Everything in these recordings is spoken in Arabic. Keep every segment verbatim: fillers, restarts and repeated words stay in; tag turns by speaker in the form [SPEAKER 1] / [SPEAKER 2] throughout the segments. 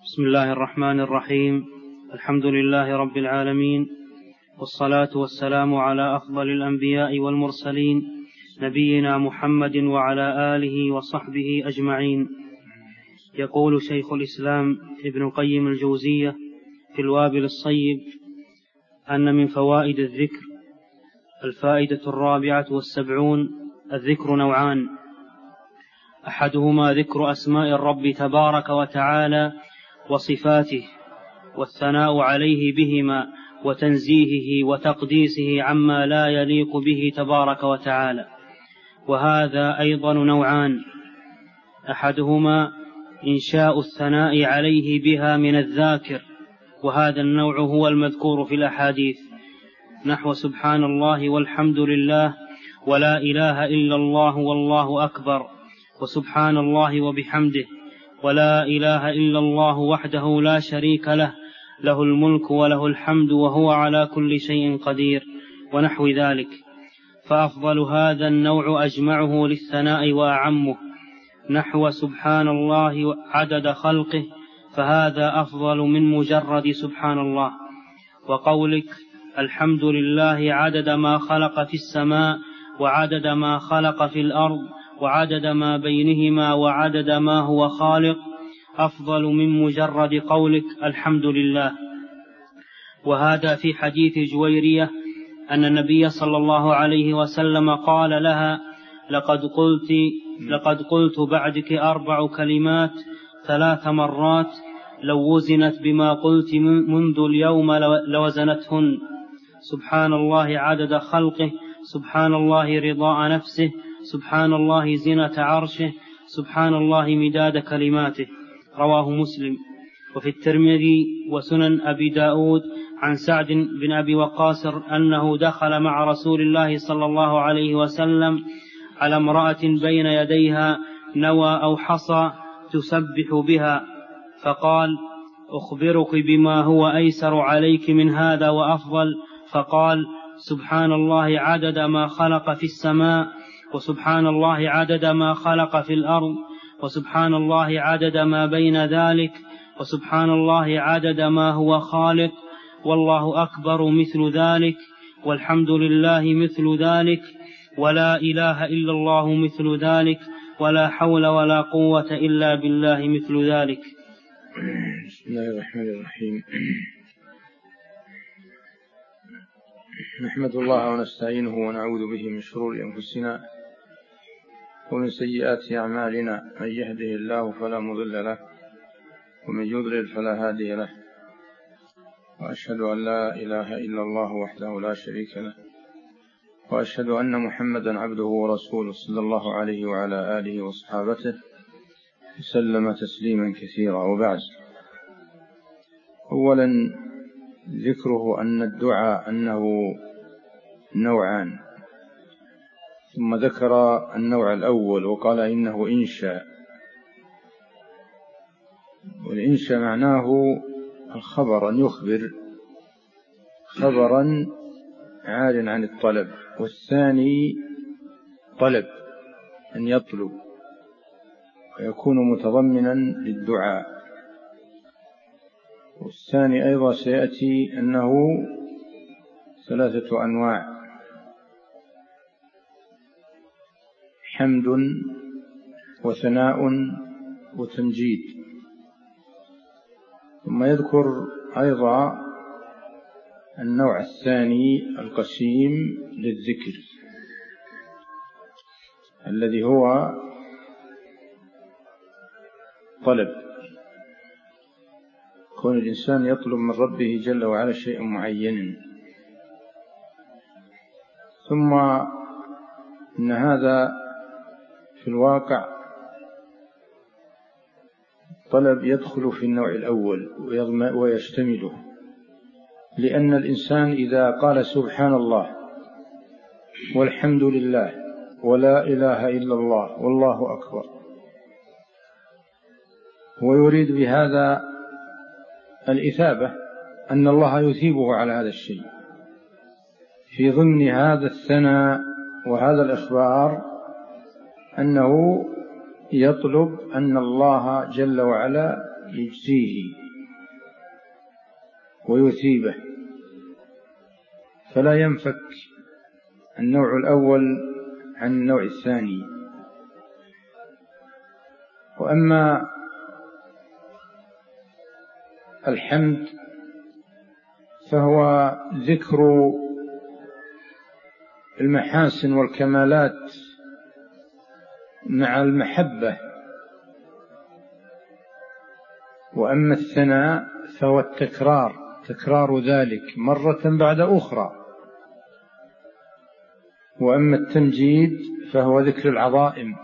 [SPEAKER 1] بسم الله الرحمن الرحيم. الحمد لله رب العالمين، والصلاة والسلام على أفضل الأنبياء والمرسلين نبينا محمد وعلى آله وصحبه أجمعين. يقول شيخ الإسلام ابن القيم الجوزية في الوابل الصيب أن من فوائد الذكر الفائدة الرابعة والسبعون: الذكر نوعان، أحدهما ذكر أسماء الرب تبارك وتعالى وصفاته والثناء عليه بهما وتنزيهه وتقديسه عما لا يليق به تبارك وتعالى، وهذا أيضا نوعان، أحدهما إنشاء الثناء عليه بها من الذاكر، وهذا النوع هو المذكور في الأحاديث، نحو سبحان الله والحمد لله ولا إله إلا الله والله أكبر، وسبحان الله وبحمده، ولا إله إلا الله وحده لا شريك له، له الملك وله الحمد وهو على كل شيء قدير، ونحو ذلك. فأفضل هذا النوع أجمعه للثناء وأعمه، نحو سبحان الله عدد خلقه، فهذا أفضل من مجرد سبحان الله. وقولك الحمد لله عدد ما خلق في السماء وعدد ما خلق في الأرض وعدد ما بينهما وعدد ما هو خالق أفضل من مجرد قولك الحمد لله. وهذا في حديث جويرية أن النبي صلى الله عليه وسلم قال لها: لقد قلت, لقد قلت بعدك أربع كلمات ثلاث مرات، لو وزنت بما قلت منذ اليوم لوزنتهن: سبحان الله عدد خلقه، سبحان الله رضاء نفسه، سبحان الله زنة عرشه، سبحان الله مداد كلماته. رواه مسلم. وفي الترمذي وسنن أبي داود عن سعد بن أبي وقاص أنه دخل مع رسول الله صلى الله عليه وسلم على امرأة بين يديها نوى أو حصى تسبح بها، فقال: أخبرك بما هو أيسر عليك من هذا وأفضل؟ فقال: سبحان الله عدد ما خلق في السماء، وسبحان الله عدد ما خلق في الأرض، وسبحان الله عدد ما بين ذلك، وسبحان الله عدد ما هو خالق، والله أكبر مثل ذلك، والحمد لله مثل ذلك، ولا إله إلا الله مثل ذلك، ولا حول ولا قوة إلا بالله مثل ذلك.
[SPEAKER 2] بسم الله الرحمن الرحيم. نحمد الله ونستعينه ونعوذ به من شرور أنفسنا ومن سيئات أعمالنا، من يهده الله فلا مضل له ومن يضلل فلا هادي له، وأشهد أن لا إله إلا الله وحده لا شريك له، وأشهد أن محمدا عبده ورسوله صلى الله عليه وعلى آله وصحابته وسلم تسليما كثيرا. وبعد، أولا ذكره أن الدعاء أنه نوعان، ثم ذكر النوع الأول وقال إنه إنشاء. والإنشاء معناه الخبر، أن يخبر خبرا عال عن الطلب، والثاني طلب، أن يطلب ويكون متضمنا للدعاء. والثاني أيضا سيأتي أنه ثلاثة أنواع: حمد وثناء وتمجيد. ثم يذكر أيضا النوع الثاني القسيم للذكر، الذي هو طلب، كون الإنسان يطلب من ربه جل وعلا شيئا معين. ثم إن هذا في الواقع طلب يدخل في النوع الأول ويشتمله، لأن الإنسان إذا قال سبحان الله والحمد لله ولا إله إلا الله والله أكبر، ويريد بهذا الإثابة، أن الله يثيبه على هذا الشيء، في ضمن هذا الثناء وهذا الإخبار أنه يطلب أن الله جل وعلا يجزيه ويثيبه، فلا ينفك النوع الأول عن النوع الثاني. وأما الحمد فهو ذكر المحاسن والكمالات مع المحبة، وأما الثناء فهو التكرار، تكرار ذلك مرة بعد أخرى. وأما التمجيد فهو ذكر العظائم،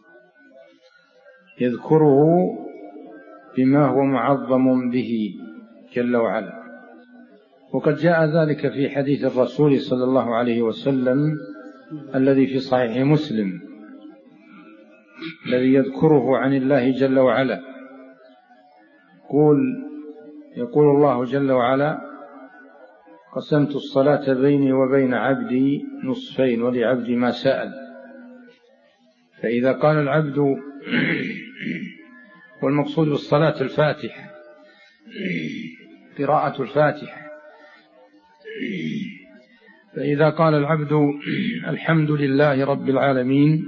[SPEAKER 2] يذكره بما هو معظم به جل وعلا. وقد جاء ذلك في حديث الرسول صلى الله عليه وسلم الذي في صحيح مسلم، الذي يذكره عن الله جل وعلا. يقول يقول الله جل وعلا: قسمت الصلاة بيني وبين عبدي نصفين ولعبدي ما سأل. فإذا قال العبد، والمقصود بالصلاة الفاتحة، قراءة الفاتحة، فإذا قال العبد الحمد لله رب العالمين،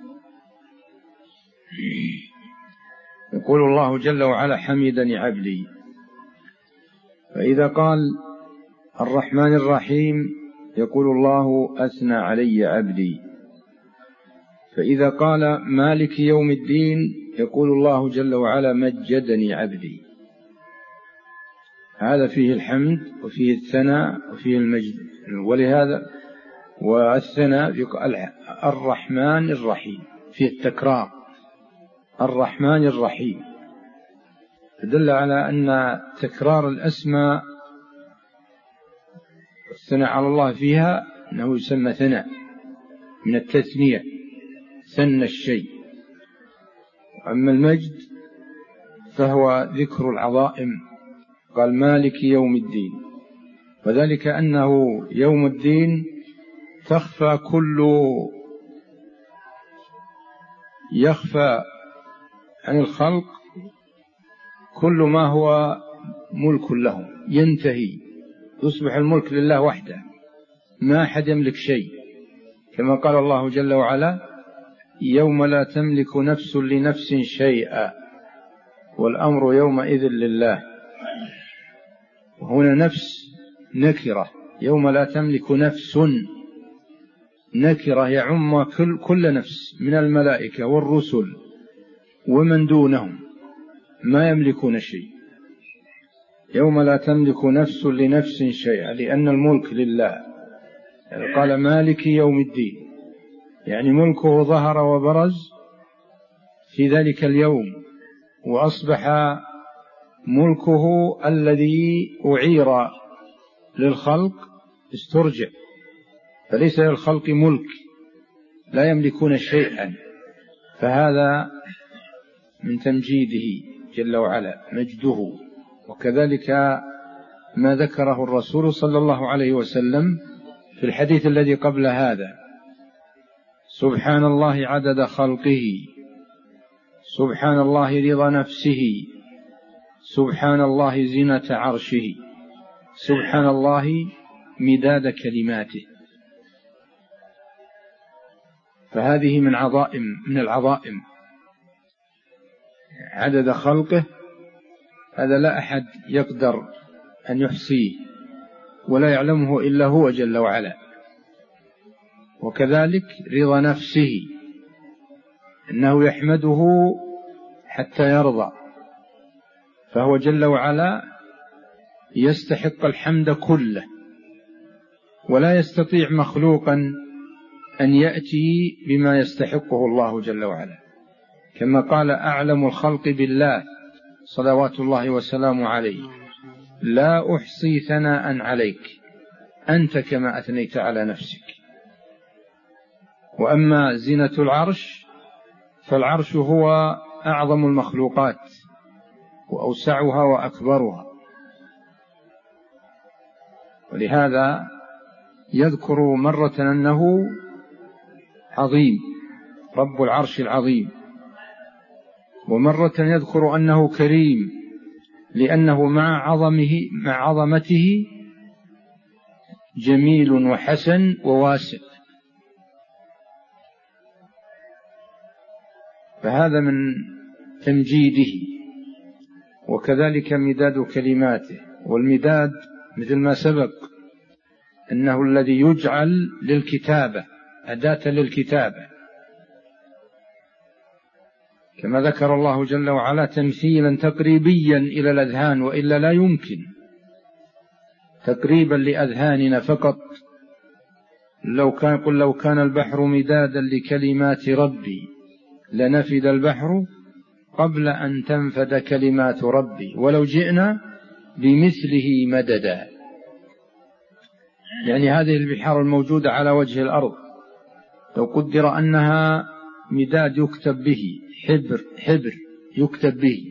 [SPEAKER 2] يقول الله جل وعلا: حمدني عبدي. فإذا قال الرحمن الرحيم، يقول الله: أثنى علي عبدي. فإذا قال مالك يوم الدين، يقول الله جل وعلا: مجدني عبدي. هذا فيه الحمد وفيه الثناء وفيه المجد. ولهذا والثناء الرحمن الرحيم، فيه التكرار، الرحمن الرحيم، يدل على أن تكرار الأسماء الثناء على الله فيها أنه يسمى ثناء من التثنية، ثنى الشيء. أما المجد فهو ذكر العظائم، قال مالك يوم الدين، وذلك أنه يوم الدين تخفى كل يخفى عن الخلق كل ما هو ملك له، ينتهي، يصبح الملك لله وحده، ما أحد يملك شيء، كما قال الله جل وعلا: يوم لا تملك نفس لنفس شيئا والأمر يومئذ لله. وهنا نفس نكرة، يوم لا تملك نفس نكرة يعم كل, كل نفس من الملائكة والرسل ومن دونهم، ما يملكون شيء. يوم لا تملك نفس لنفس شيئا، لأن الملك لله. يعني قال مالك يوم الدين، يعني ملكه ظهر وبرز في ذلك اليوم، وأصبح ملكه الذي أعير للخلق استرجع، فليس للخلق ملك، لا يملكون شيئا. فهذا من تمجيده جل وعلا، مجده. وكذلك ما ذكره الرسول صلى الله عليه وسلم في الحديث الذي قبل هذا: سبحان الله عدد خلقه، سبحان الله رضا نفسه، سبحان الله زينة عرشه، سبحان الله مداد كلماته. فهذه من عظائم من العظائم، عدد خلقه، هذا لا أحد يقدر أن يحصيه ولا يعلمه إلا هو جل وعلا. وكذلك رضا نفسه، إنه يحمده حتى يرضى، فهو جل وعلا يستحق الحمد كله، ولا يستطيع مخلوقا أن يأتي بما يستحقه الله جل وعلا، كما قال أعلم الخلق بالله صلوات الله وسلامه عليه: لا أحصي ثناء عليك أنت كما أثنيت على نفسك. وأما زينة العرش فالعرش هو أعظم المخلوقات وأوسعها وأكبرها، ولهذا يذكر مرة أنه عظيم، رب العرش العظيم، ومرة يذكر أنه كريم، لأنه مع عظمه مع عظمته جميل وحسن وواسع، فهذا من تمجيده. وكذلك مداد كلماته، والمداد مثل ما سبق أنه الذي يجعل للكتابة، أداة للكتابة، كما ذكر الله جل وعلا تمثيلا تقريبيا إلى الأذهان، وإلا لا يمكن تقريبا لأذهاننا فقط. لو كان قل لو كان البحر مدادا لكلمات ربي لنفد البحر قبل أن تنفد كلمات ربي ولو جئنا بمثله مددا. يعني هذه البحار الموجودة على وجه الأرض لو قدر أنها مداد يكتب به، حبر حبر يكتب به،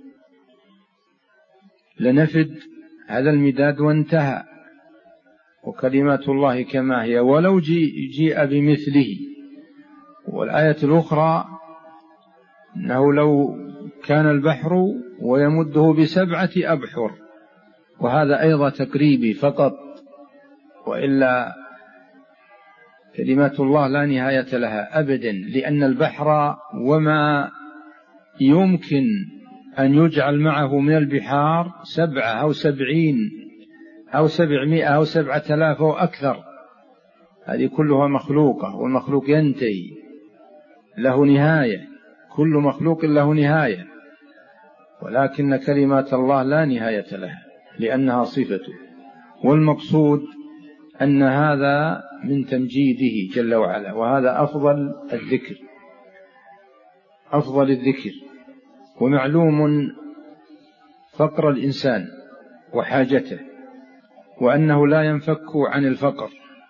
[SPEAKER 2] لنفد هذا المداد وانتهى، وكلمات الله كما هي ولو جيء بمثله. والآية الأخرى أنه لو كان البحر ويمده بسبعة أبحر، وهذا أيضا تقريبي فقط، وإلا كلمات الله لا نهاية لها أبدا، لأن البحر وما يمكن أن يجعل معه من البحار سبعة أو سبعين أو سبعمائة أو سبعة آلاف أو أكثر، هذه كلها مخلوقة، والمخلوق ينتهي له نهاية، كل مخلوق له نهاية، ولكن كلمات الله لا نهاية لها لأنها صفته. والمقصود أن هذا من تمجيده جل وعلا، وهذا أفضل الذكر، أفضل الذكر. ومعلوم فقر الإنسان وحاجته، وأنه لا ينفك عن الفقر،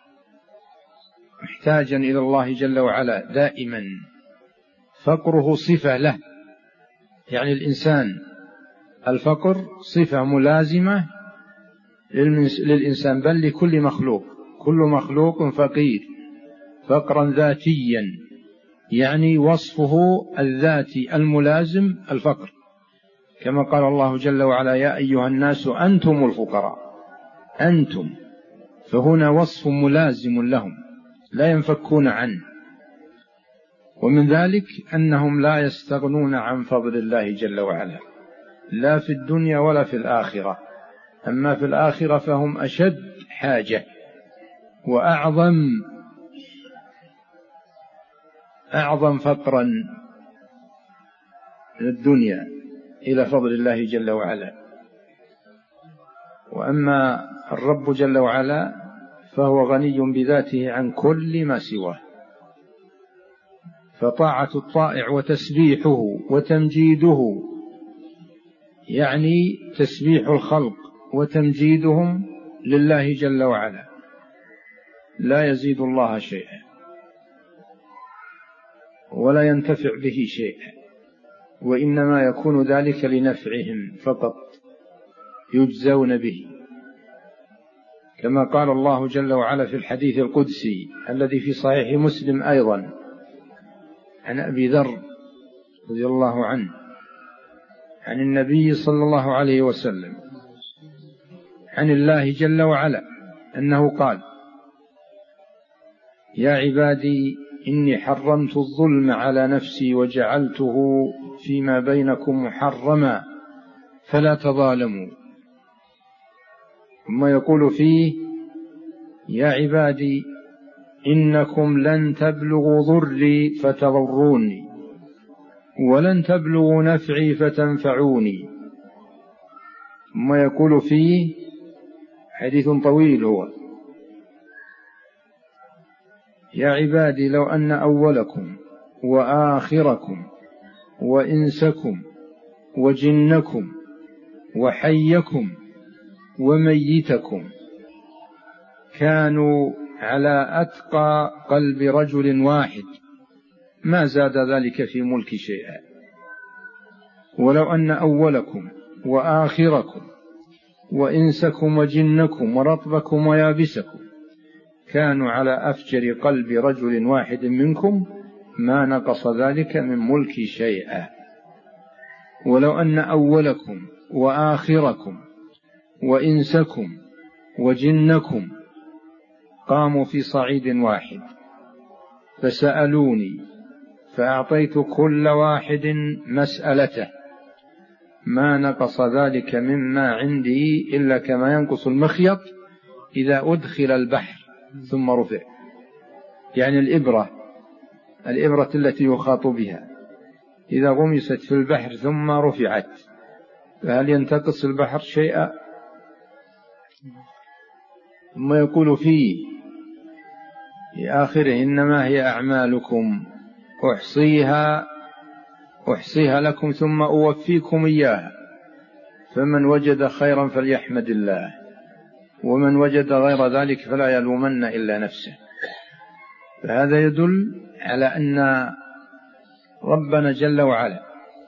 [SPEAKER 2] محتاجا إلى الله جل وعلا دائما، فقره صفة له. يعني الإنسان الفقر صفة ملازمة للإنسان، بل لكل مخلوق، كل مخلوق فقير فقرا ذاتيا، يعني وصفه الذاتي الملازم الفقر، كما قال الله جل وعلا يا أيها الناس أنتم الفقراء، أنتم، فهنا وصف ملازم لهم لا ينفكون عنه. ومن ذلك أنهم لا يستغنون عن فضل الله جل وعلا، لا في الدنيا ولا في الآخرة. أما في الآخرة فهم أشد حاجة وأعظم أعظم فقرا من الدنيا إلى فضل الله جل وعلا. وأما الرب جل وعلا فهو غني بذاته عن كل ما سواه، فطاعة الطائع وتسبيحه وتمجيده، يعني تسبيح الخلق وتمجيدهم لله جل وعلا، لا يزيد الله شيئا ولا ينتفع به شيئا، وإنما يكون ذلك لنفعهم فقط، يجزون به، كما قال الله جل وعلا في الحديث القدسي الذي في صحيح مسلم أيضا عن أبي ذر رضي الله عنه عن النبي صلى الله عليه وسلم عن الله جل وعلا أنه قال يا عبادي إني حرمت الظلم على نفسي وجعلته فيما بينكم محرما فلا تظالموا. ثم يقول فيه يا عبادي إنكم لن تبلغوا ضري فتضروني ولن تبلغوا نفعي فتنفعوني. ثم يقول فيه حديث طويل هو يا عبادي لو أن أولكم وآخركم وإنسكم وجنكم وحيكم وميتكم كانوا على أتقى قلب رجل واحد ما زاد ذلك في ملك شيئا، ولو أن أولكم وآخركم وإنسكم وجنكم ورطبكم ويابسكم كانوا على أفجر قلب رجل واحد منكم ما نقص ذلك من ملك شيئا، ولو أن أولكم وآخركم وإنسكم وجنكم قاموا في صعيد واحد فسألوني فأعطيت كل واحد مسألته ما نقص ذلك مما عندي إلا كما ينقص المخيط إذا أدخل البحر ثم رفع. يعني الإبرة الإبرة التي يخاط بها إذا غمست في البحر ثم رفعت فهل ينتقص البحر شيئا؟ ثم يقول فيه في آخره إنما هي أعمالكم أحصيها أحصيها لكم ثم أوفيكم إياها فمن وجد خيرا فليحمد الله ومن وجد غير ذلك فلا يلومن إلا نفسه. فهذا يدل على أن ربنا جل وعلا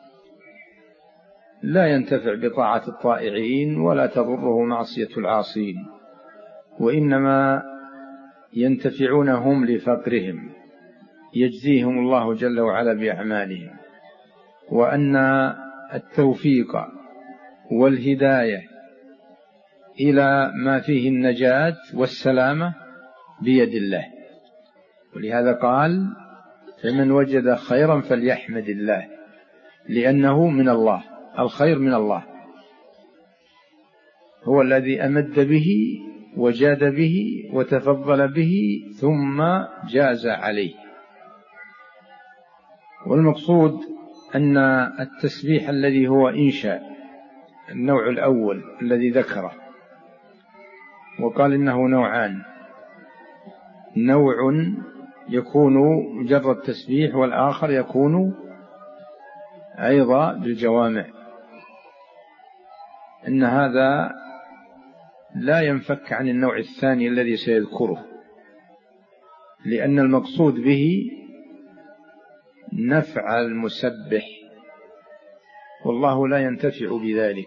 [SPEAKER 2] لا ينتفع بطاعة الطائعين ولا تضره معصية العاصين، وإنما ينتفعون هم لفقرهم يجزيهم الله جل وعلا بأعمالهم، وأن التوفيق والهداية إلى ما فيه النجاة والسلامة بيد الله. ولهذا قال فمن وجد خيرا فليحمد الله لأنه من الله، الخير من الله هو الذي أمد به وجاد به وتفضل به ثم جاز عليه. والمقصود أن التسبيح الذي هو إنشاء النوع الأول الذي ذكره وقال إنه نوعان، نوع يكون مجرد تسبيح والآخر يكون أيضا بالجوامع، إن هذا لا ينفك عن النوع الثاني الذي سيذكره، لأن المقصود به نفع المسبح والله لا ينتفع بذلك،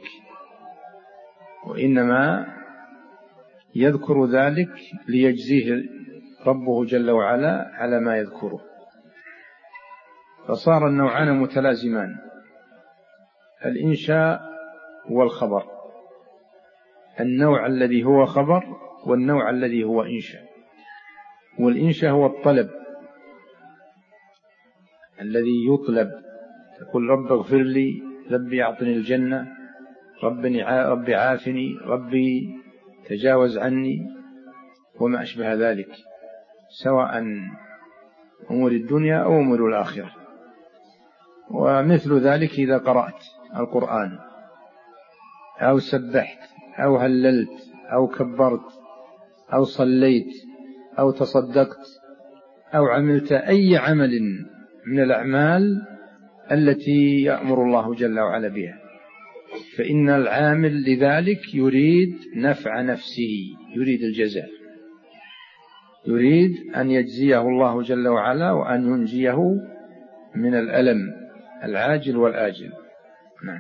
[SPEAKER 2] وإنما يذكر ذلك ليجزيه ربه جل وعلا على ما يذكره. فصار النوعان متلازمان، الإنشاء والخبر، النوع الذي هو خبر والنوع الذي هو إنشاء. والإنشاء هو الطلب الذي يطلب، تقول رب اغفر لي، ربي أعطني الجنة، ربي عافني، ربي تجاوز عني، وما أشبه ذلك، سواء أمور الدنيا أو أمور الآخرة. ومثل ذلك إذا قرأت القرآن أو سبحت أو هللت أو كبرت أو صليت أو تصدقت أو عملت أي عمل من الأعمال التي يأمر الله جل وعلا بها، فإن العامل لذلك يريد نفع نفسه، يريد الجزاء، يريد أن يجزيه الله جل وعلا وأن ينجيه من الألم العاجل والآجل. نعم.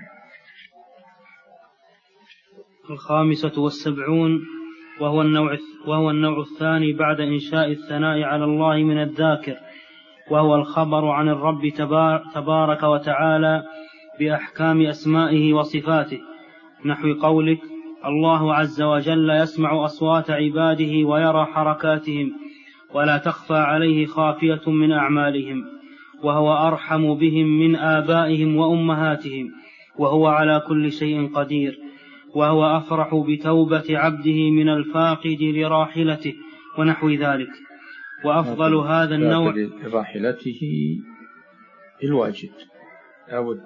[SPEAKER 1] الخامسة والسبعون وهو النوع, وهو النوع الثاني بعد إنشاء الثناء على الله من الذاكر، وهو الخبر عن الرب تبارك وتعالى بأحكام أسمائه وصفاته، نحو قولك الله عز وجل يسمع أصوات عباده ويرى حركاتهم ولا تخفى عليه خافية من أعمالهم، وهو أرحم بهم من آبائهم وأمهاتهم، وهو على كل شيء قدير، وهو أفرح بتوبة عبده من الفاقد لراحلته ونحو ذلك. وأفضل هذا النوع
[SPEAKER 2] لراحلته الواجد أو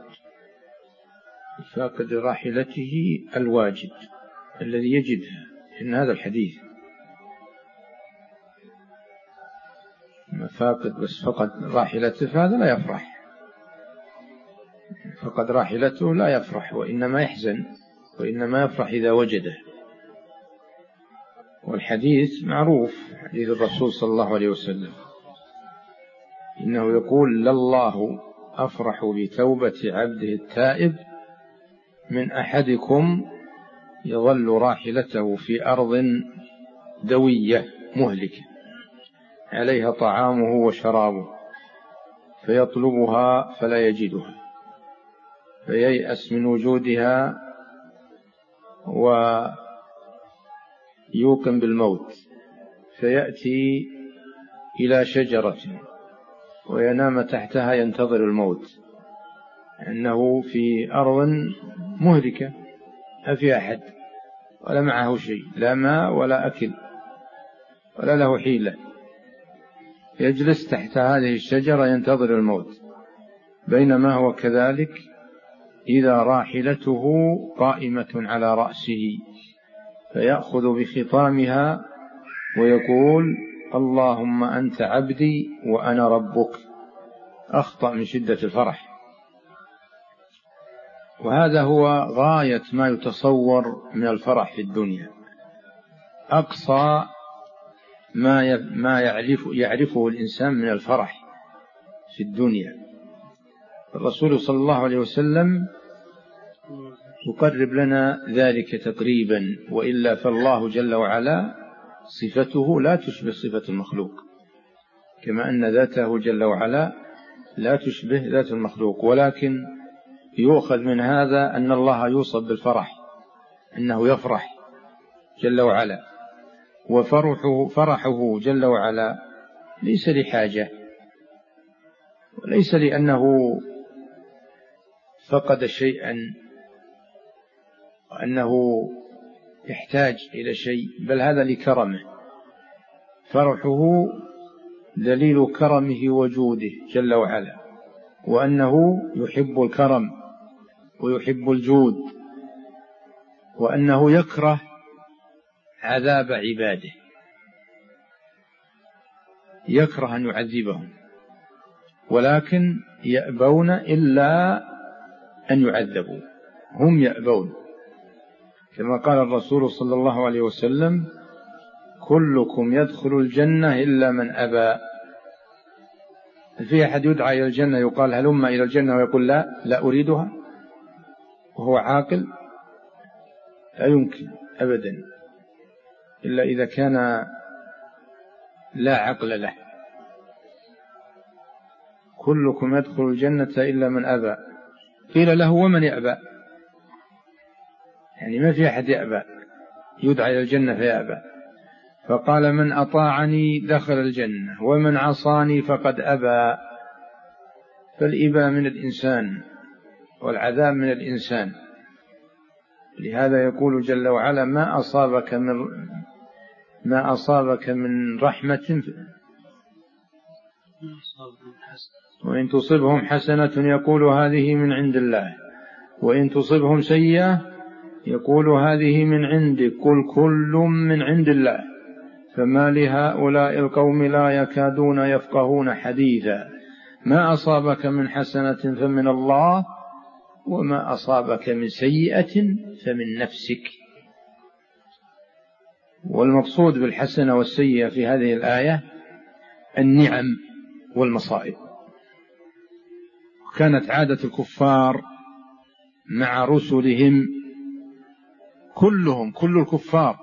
[SPEAKER 2] فاقد راحلته الواجد الذي يجدها، إن هذا الحديث ما فاقد بس فقد راحلته فهذا لا يفرح، فقد راحلته لا يفرح وإنما يحزن، وإنما يفرح إذا وجده. والحديث معروف، حديث الرسول صلى الله عليه وسلم إنه يقول لله أفرح بتوبة عبده التائب من أحدكم يظل راحلته في أرض دوية مهلكة عليها طعامه وشرابه فيطلبها فلا يجدها فييأس من وجودها ويوقن بالموت، فيأتي إلى شجرة وينام تحتها ينتظر الموت، أنه في أرض مهلكة ما في أحد ولا معه شيء، لا ماء ولا أكل ولا له حيلة، يجلس تحت هذه الشجرة ينتظر الموت. بينما هو كذلك إذا راحلته قائمة على رأسه، فيأخذ بخطامها ويقول: اللهم أنت عبدي وأنا ربك. أخطأ من شدة الفرح. وهذا هو غاية ما يتصور من الفرح في الدنيا، أقصى ما ما يعرف يعرفه الإنسان من الفرح في الدنيا. الرسول صلى الله عليه وسلم يقرب لنا ذلك تقريبا، وإلا فالله جل وعلا صفته لا تشبه صفة المخلوق، كما أن ذاته جل وعلا لا تشبه ذات المخلوق. ولكن يؤخذ من هذا أن الله يوصف بالفرح، أنه يفرح جل وعلا، وفرحه فرحه جل وعلا ليس لحاجة، وليس لأنه فقد شيئا وأنه يحتاج إلى شيء، بل هذا لكرمه. فرحه دليل كرمه وجوده جل وعلا، وأنه يحب الكرم ويحب الجود، وأنه يكره عذاب عباده، يكره أن يعذبهم، ولكن يأبون إلا أن يعذبوا، هم يأبون. كما قال الرسول صلى الله عليه وسلم: كلكم يدخل الجنة إلا من أبى. في أحد يدعى إلى الجنة يقال هلم إلى الجنة ويقول لا لا أريدها وهو عاقل؟ لا يمكن أبدا، إلا إذا كان لا عقل له. كلكم يدخل الجنة إلا من أبى. قيل له: ومن يأبى؟ يعني ما في أحد يأبى، يدعى إلى الجنة فيأبى. فقال: من أطاعني دخل الجنة، ومن عصاني فقد أبى. فالإباء من الإنسان والعذاب من الإنسان. لهذا يقول جل وعلا: ما أصابك من ما أصابك من رحمة وإن تصبهم حسنة يقول هذه من عند الله، وإن تصبهم سيئة يقول هذه من عندك، قل كل من عند الله فما لهؤلاء القوم لا يكادون يفقهون حديثا. ما أصابك من حسنة فمن الله، وما أصابك من سيئة فمن نفسك. والمقصود بالحسنة والسيئة في هذه الآية النعم والمصائب. كانت عادة الكفار مع رسلهم كلهم كل الكفار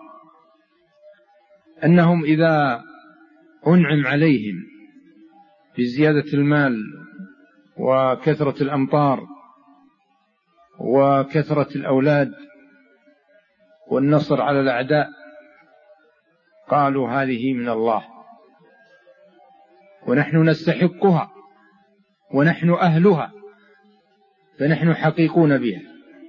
[SPEAKER 2] أنهم إذا أنعم عليهم بزيادة المال وكثرة الأمطار وكثرة الأولاد والنصر على الأعداء قالوا هذه من الله ونحن نستحقها ونحن أهلها، فنحن حقيقون بها.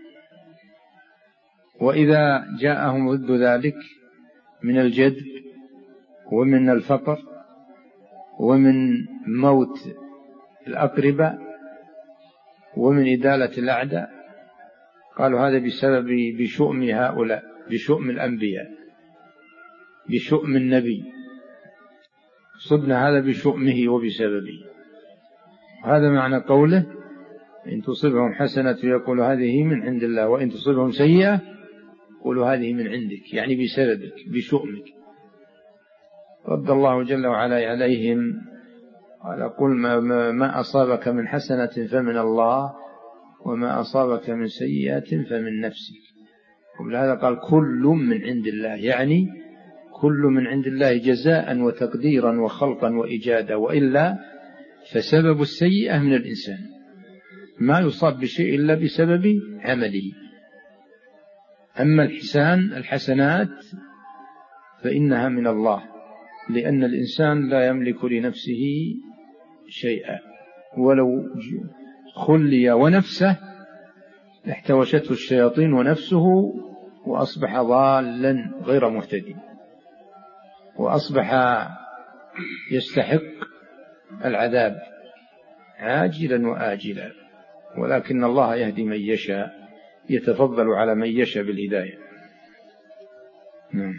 [SPEAKER 2] وإذا جاءهم ضد ذلك من الجد ومن الفقر ومن موت الأقرباء ومن إدالة الأعداء قالوا هذا بسبب بشؤم هؤلاء، بشؤم الأنبياء، بشؤم النبي، صبنا هذا بشؤمه وبسببه. هذا معنى قوله: إن تصبهم حسنة يقول هذه من عند الله، وإن تصبهم سيئة يقول هذه من عندك، يعني بسببك بشؤمك. رد الله جل وعلا عليهم قال: قل ما, ما أصابك من حسنة فمن الله، وما أصابك من سيئة فمن نفسك. وبهذا قال: كل من عند الله، يعني كل من عند الله جزاء وتقديرا وخلقا وإيجادا، وإلا فسبب السيئة من الإنسان، ما يصاب بشيء إلا بسبب عمله. أما الحسان الحسنات فإنها من الله، لأن الإنسان لا يملك لنفسه شيئا، ولو خلي ونفسه احتوشته الشياطين ونفسه وأصبح ضالا غير مهتدي، وأصبح يستحق العذاب عاجلا وآجلا. ولكن الله يهدي من يشاء، يتفضل على من يشاء بالهداية. نعم.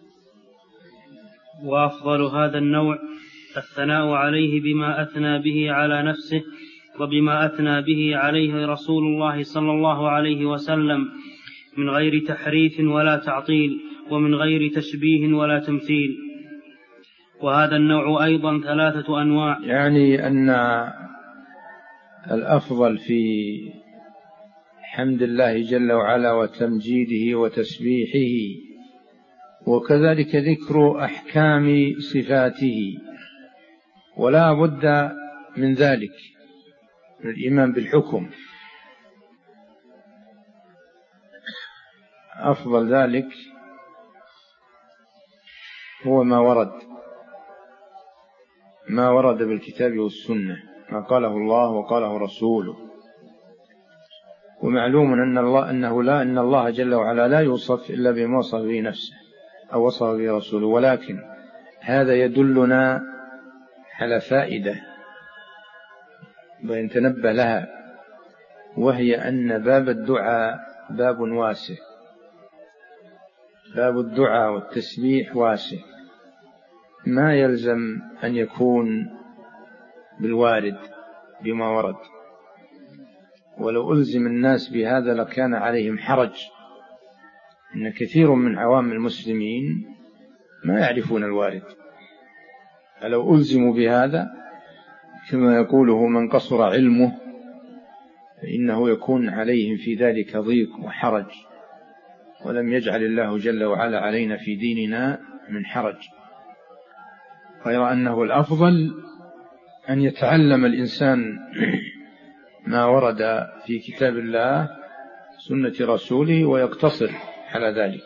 [SPEAKER 1] وأفضل هذا النوع الثناء عليه بما أثنى به على نفسه وبما أثنى به عليه رسول الله صلى الله عليه وسلم، من غير تحريف ولا تعطيل، ومن غير تشبيه ولا تمثيل. وهذا النوع أيضا ثلاثة أنواع،
[SPEAKER 2] يعني أن الأفضل في حمد الله جل وعلا وتمجيده وتسبيحه، وكذلك ذكر أحكام صفاته، ولا بد من ذلك، من الإيمان بالحكم. أفضل ذلك هو ما ورد ما ورد بالكتاب والسنة، ما قاله الله وقاله رسوله. ومعلوم أن الله أنه لا أن الله جل وعلا لا يوصف إلا بما وصف به نفسه أو وصف به رسوله، ولكن هذا يدلنا على فائدة ونتنبه لها، وهي أن باب الدعاء باب واسع، باب الدعاء والتسبيح واسع، ما يلزم أن يكون بالوارد بما ورد. ولو ألزم الناس بهذا لكان عليهم حرج، إن كثير من عوام المسلمين ما يعرفون الوارد، فلو ألزموا بهذا كما يقوله من قصر علمه فإنه يكون عليهم في ذلك ضيق وحرج، ولم يجعل الله جل وعلا علينا في ديننا من حرج. غير أنه الأفضل أن يتعلم الإنسان ما ورد في كتاب الله سنة رسوله ويقتصر على ذلك.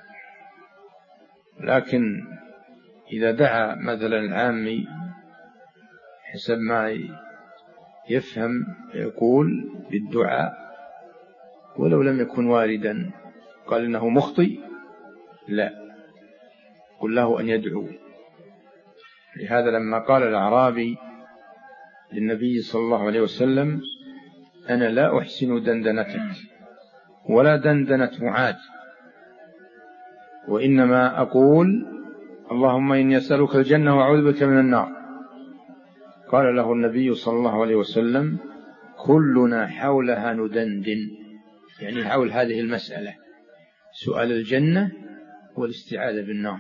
[SPEAKER 2] لكن إذا دعا مثلا العامي حسب ما يفهم يقول بالدعاء ولو لم يكن واردا، قال إنه مخطئ، لا، قل له أن يدعو. لهذا لما قال الأعرابي للنبي صلى الله عليه وسلم: أنا لا أحسن دندنتك ولا دندنة معاذ، وإنما أقول اللهم إني أسألك الجنة وأعوذ بك من النار، قال له النبي صلى الله عليه وسلم: كلنا حولها ندندن، يعني حول هذه المسألة، سؤال الجنة والاستعاذة بالنار.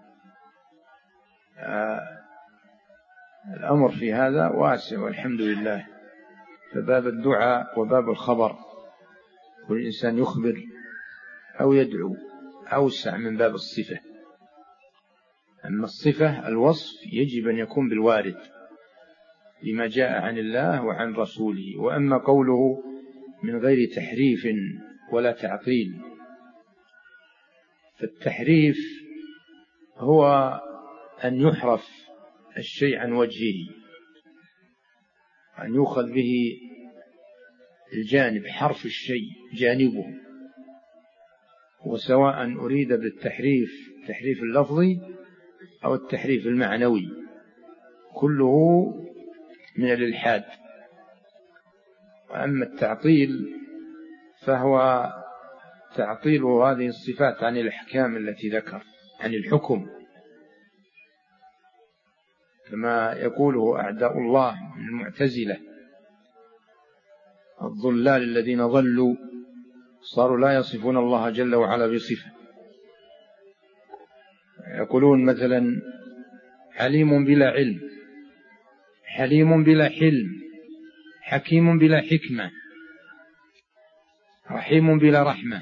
[SPEAKER 2] آه الأمر في هذا واسع والحمد لله. فباب الدعاء وباب الخبر، كل إنسان يخبر أو يدعو، أوسع من باب الصفة. أما الصفة الوصف يجب أن يكون بالوارد لما جاء عن الله وعن رسوله. وأما قوله من غير تحريف ولا تعطيل، فالتحريف هو أن يحرف الشيء عن وجهه، أن يؤخذ به الجانب، حرف الشيء جانبه، وسواء أريد بالتحريف التحريف اللفظي أو التحريف المعنوي كله من الإلحاد. وأما التعطيل فهو تعطيل هذه الصفات عن الأحكام التي ذكر، عن الحكم، كما يقوله أعداء الله من المعتزلة الضلال الذين ضلوا صاروا لا يصفون الله جل وعلا بصفة. يقولون مثلا عليم بلا علم، حليم بلا حلم، حكيم بلا حكمة، رحيم بلا رحمة،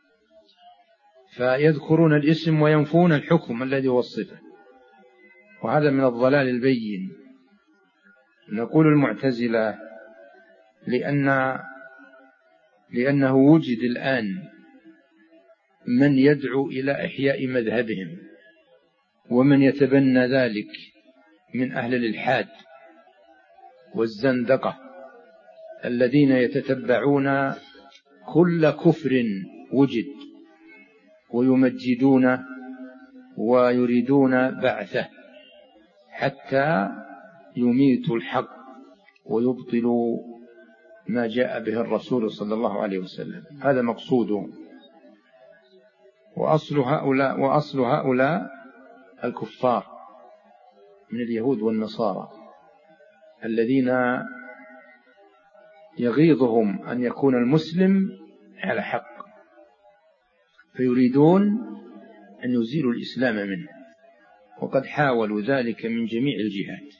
[SPEAKER 2] فيذكرون الاسم وينفون الحكم الذي هو الصفة، وهذا من الضلال البين. نقول المعتزلة لأن لأنه وجد الآن من يدعو إلى إحياء مذهبهم، ومن يتبنى ذلك من أهل الإلحاد والزندقة الذين يتتبعون كل كفر وجد ويمجدون ويريدون بعثه حتى يميتوا الحق ويبطلوا ما جاء به الرسول صلى الله عليه وسلم. هذا مقصودهم. وأصل هؤلاء وأصل هؤلاء الكفار من اليهود والنصارى الذين يغيظهم أن يكون المسلم على حق، فيريدون أن يزيلوا الإسلام منه، وقد حاولوا ذلك من جميع الجهات.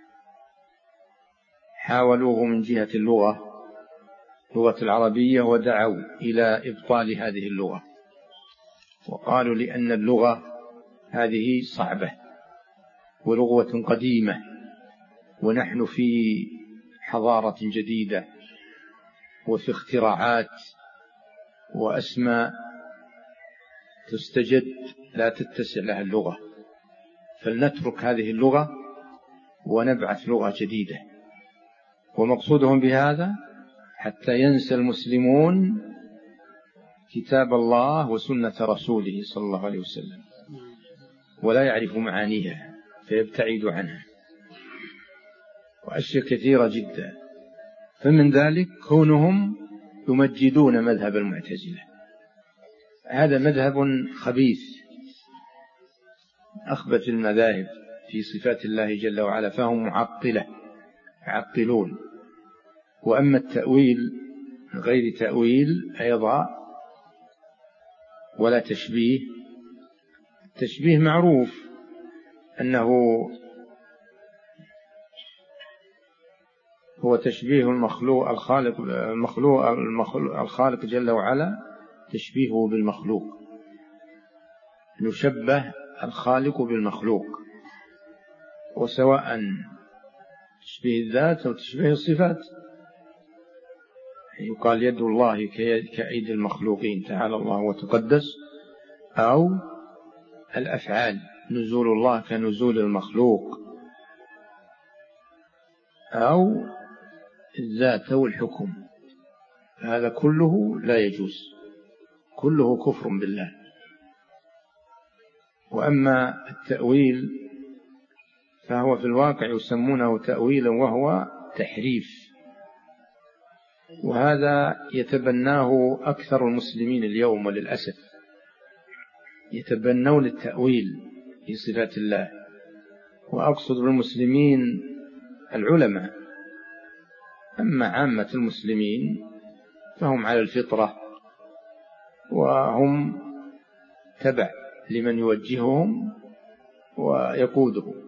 [SPEAKER 2] حاولوه من جهة اللغة، لغة العربية، ودعوا إلى إبطال هذه اللغة، وقالوا لأن اللغة هذه صعبة ولغة قديمة، ونحن في حضارة جديدة وفي اختراعات وأسماء تستجد لا تتسع لها اللغة، فلنترك هذه اللغة ونبعث لغة جديدة. ومقصودهم بهذا حتى ينسى المسلمون كتاب الله وسنة رسوله صلى الله عليه وسلم ولا يعرف معانيها فيبتعد عنها، وأشياء كثيرة جدا. فمن ذلك كونهم يمجدون مذهب المعتزلة، هذا مذهب خبيث أخبث المذاهب في صفات الله جل وعلا، فهم معطلة يعطلون. وأما التأويل غير تأويل أيضا ولا تشبيه، التشبيه معروف أنه هو تشبيه المخلوق الخالق المخلوق الخالق جل وعلا، تشبيهه بالمخلوق، نشبه الخالق بالمخلوق، وسواء تشبيه الذات أو تشبيه الصفات. يقال يد الله كأيدي المخلوقين تعالى الله وتقدس، أو الأفعال نزول الله كنزول المخلوق، أو الذات والحكم. هذا كله لا يجوز، كله كفر بالله. وأما التأويل فهو في الواقع يسمونه تأويلا وهو تحريف، وهذا يتبناه أكثر المسلمين اليوم وللأسف، يتبنون التأويل في صفات الله. وأقصد بالمسلمين العلماء، أما عامة المسلمين فهم على الفطرة وهم تبع لمن يوجههم ويقودهم.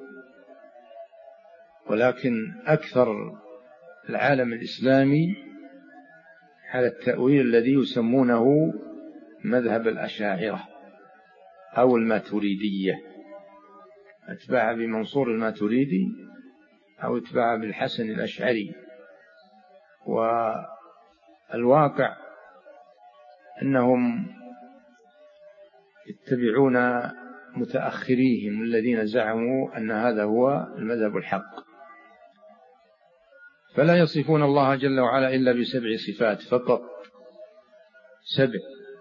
[SPEAKER 2] ولكن أكثر العالم الإسلامي على التأويل الذي يسمونه مذهب الأشاعرة أو الماتريدية، أتباع بمنصور الماتريدي أو أتباع بالحسن الأشعري. والواقع أنهم يتبعون متأخريهم الذين زعموا أن هذا هو المذهب الحق، فلا يصفون الله جل وعلا إلا بسبع صفات فقط، سبع.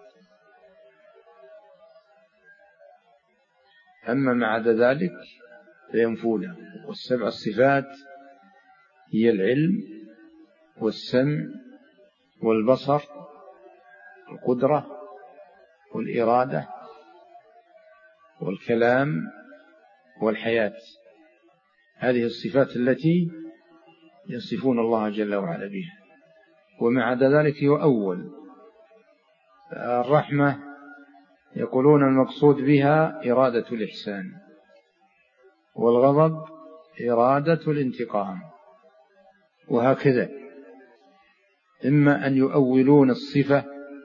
[SPEAKER 2] أما ما عدا ذلك فينفونه. والسبع الصفات هي العلم والسمع والبصر والقدرة والإرادة والكلام والحياة. هذه الصفات التي يصفون الله جل وعلا بها. وما عدا ذلك يؤول. الرحمة يقولون المقصود بها إرادة الإحسان، والغضب إرادة الانتقام، وهكذا. إما أن يؤولون الصفة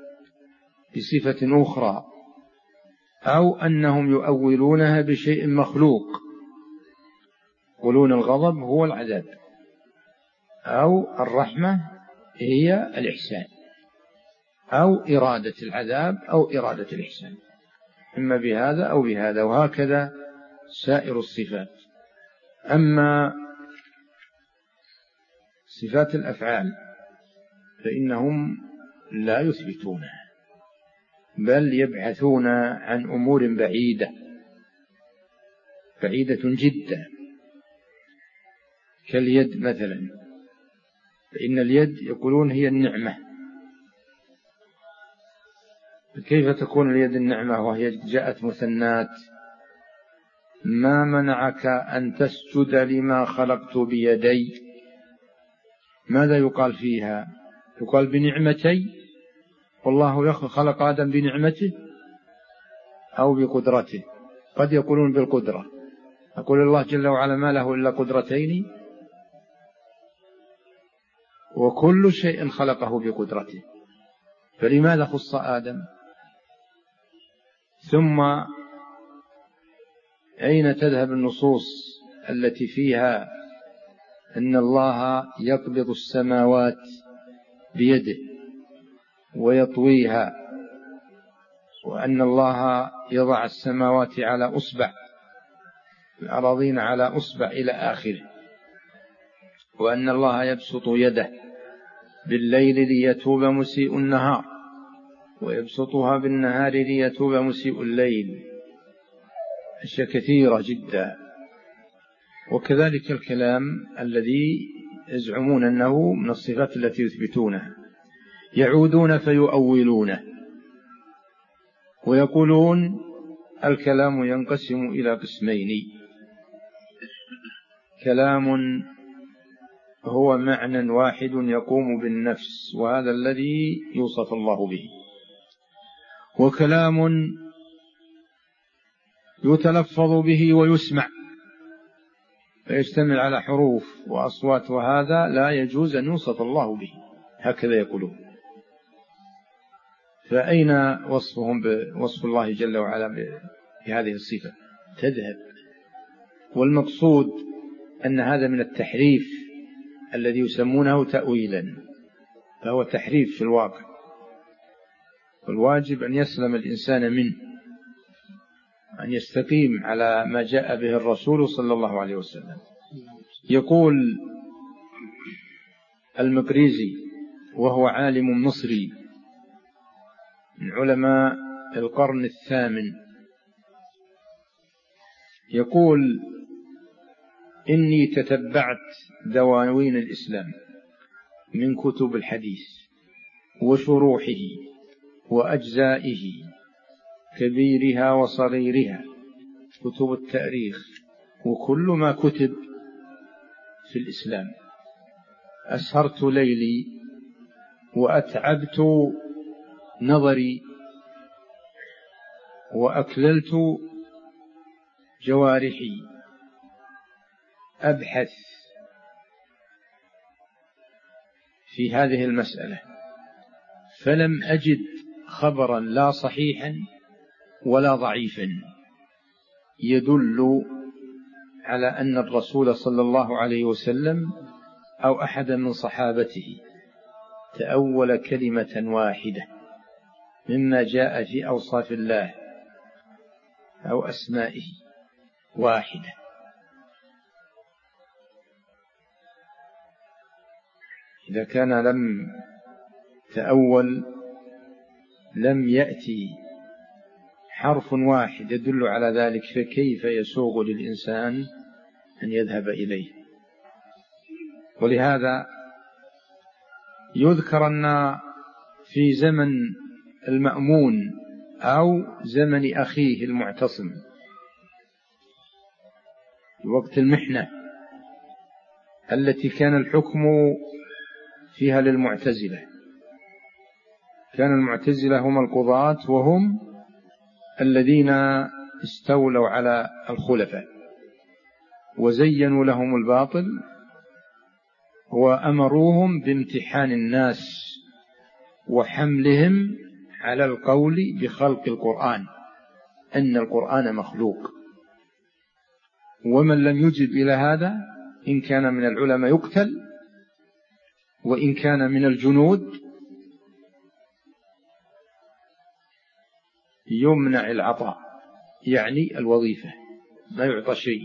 [SPEAKER 2] بصفة أخرى، أو أنهم يؤولونها بشيء مخلوق، يقولون الغضب هو العذاب، أو الرحمة هي الإحسان، أو إرادة العذاب أو إرادة الإحسان، إما بهذا أو بهذا، وهكذا سائر الصفات. أما صفات الأفعال فإنهم لا يثبتونها، بل يبحثون عن أمور بعيدة بعيدة جدا، كاليد مثلا، فإن اليد يقولون هي النعمة. كيف تكون اليد النعمة وهي جاءت مثنات؟ ما منعك أن تسجد لما خلقت بيدي؟ ماذا يقال فيها؟ يقال بنعمتي، والله خلق آدم بنعمته أو بقدرته. قد يقولون بالقدرة، أقول الله جل وعلا ما له إلا قدرتين، وكل شيء خلقه بقدرته، فلماذا خص آدم؟ ثم أين تذهب النصوص التي فيها أن الله يقبض السماوات بيده ويطويها، وأن الله يضع السماوات على أصبع، الأراضين على أصبع إلى آخره، وأن الله يبسط يده بالليل ليتوب مسيء النهار ويبسطها بالنهار ليتوب مسيء الليل؟ أشياء كثيرة جدا. وكذلك الكلام الذي يزعمون أنه من الصفات التي يثبتونها، يعودون فيؤولونه ويقولون الكلام ينقسم إلى قسمين: كلام هو معنى واحد يقوم بالنفس، وهذا الذي يوصف الله به، وكلام يتلفظ به ويسمع فيشتمل على حروف وأصوات، وهذا لا يجوز أن يوصف الله به، هكذا يقولون. فأين وصفهم بوصف الله جل وعلا بهذه الصفة؟ تذهب. والمقصود أن هذا من التحريف الذي يسمونه تأويلا، فهو تحريف في الواقع، والواجب أن يسلم الإنسان منه، أن يستقيم على ما جاء به الرسول صلى الله عليه وسلم. يقول المقريزي وهو عالم مصري من علماء القرن الثامن، يقول: إني تتبعت دواوين الإسلام من كتب الحديث وشروحه وأجزائه كبيرها وصغيرها، كتب التاريخ وكل ما كتب في الإسلام. أسهرت ليلي وأتعبت نظري وأكللت جوارحي أبحث في هذه المسألة، فلم أجد خبرا لا صحيحا ولا ضعيفا يدل على أن الرسول صلى الله عليه وسلم أو أحد من صحابته تأول كلمة واحدة مما جاء في أوصاف الله أو أسمائه واحدة. إذا كان لم تأول لم يأتي حرف واحد يدل على ذلك، فكيف يسوغ للإنسان أن يذهب إليه؟ ولهذا يذكر أن في زمن المأمون أو زمن أخيه المعتصم، في وقت المحنة التي كان الحكم فيها للمعتزلة، كان المعتزلة هم القضاة وهم الذين استولوا على الخلفاء وزينوا لهم الباطل وأمروهم بامتحان الناس وحملهم على القول بخلق القرآن، أن القرآن مخلوق، ومن لم يجب إلى هذا إن كان من العلماء يقتل، وإن كان من الجنود يمنع العطاء، يعني الوظيفة لا يعطى شيء،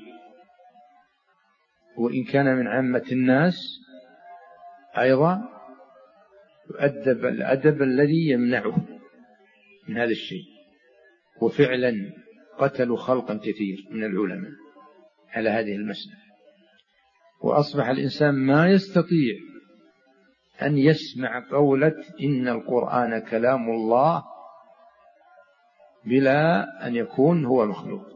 [SPEAKER 2] وإن كان من عامة الناس أيضا يؤدب الأدب الذي يمنعه من هذا الشيء. وفعلا قتلوا خلقا كثير من العلماء على هذه المسألة، وأصبح الإنسان ما يستطيع أن يسمع قولة إن القرآن كلام الله بلا أن يكون هو مخلوق.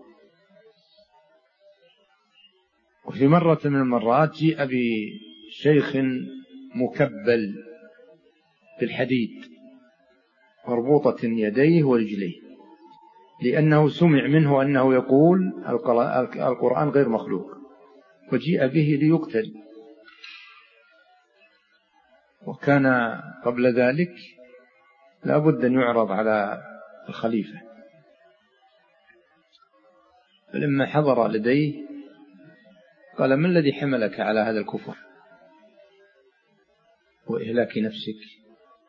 [SPEAKER 2] وفي مرة من المرات جيء بشيخ مكبل بالحديد مربوطة يديه ورجليه، لأنه سمع منه أنه يقول القرآن غير مخلوق، وجيء به ليقتل. وكان قبل ذلك لا بد أن يعرض على الخليفة، فلما حضر لديه قال: ما الذي حملك على هذا الكفر وإهلاك نفسك؟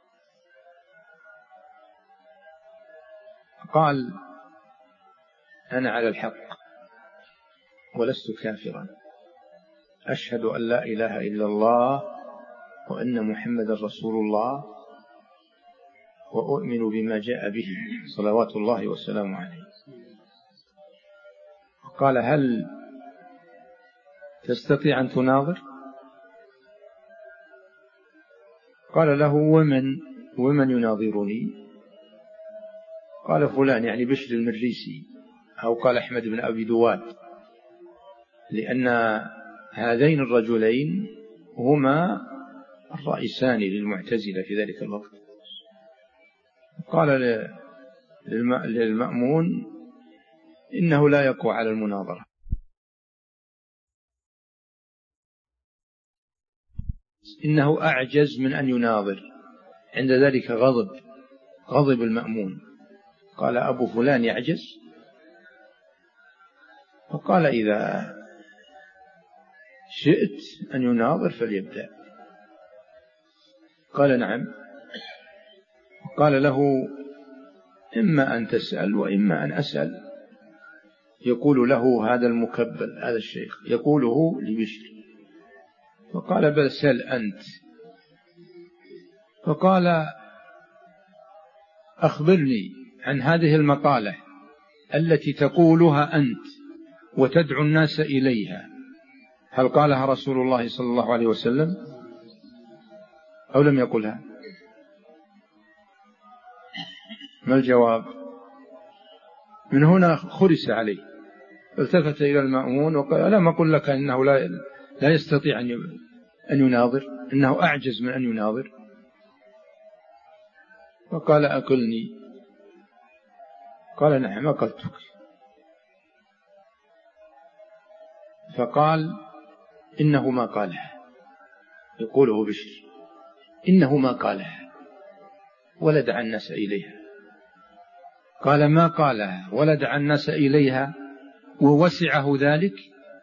[SPEAKER 2] قال: أنا على الحق ولست كافرا، أشهد أن لا إله إلا الله وأن محمد رسول الله، وأؤمن بما جاء به صلوات الله وسلامه عليه. قال: هل تستطيع أن تناظر؟ قال له: ومن ومن يناظرني؟ قال: فلان، يعني بشر المريسي، أو قال أحمد بن أبي دواد، لأن هذين الرجلين هما الرئيسان للمعتزلة في ذلك الوقت. قال للمأمون: إنه لا يقوى على المناظرة. إنه أعجز من أن يناظر. عند ذلك غضب غضب المأمون، قال: أبو فلان يعجز؟ فقال: إذا شئت أن يناظر فليبدأ. قال: نعم. قال له: إما أن تسأل وإما أن أسأل. يقول له هذا المكبل، هذا الشيخ يقوله لبشر. فقال: بل سل أنت. فقال: أخبرني عن هذه المقالة التي تقولها أنت وتدعو الناس إليها، هل قالها رسول الله صلى الله عليه وسلم أو لم يقلها؟ ما الجواب؟ من هنا خرس عليه، التفت إلى المأمون وقال: ألم أقل لك إنه لا لا يستطيع أن يناظر، إنه أعجز من أن يناظر؟ فقال: أكلني. قال: نعم أكلتك. فقال: إنه ما قالها، يقوله بشر، إنه ما قالها ولا دعا الناس إليها. قال: ما قالها ولا دعا الناس إليها ووسعه ذلك؟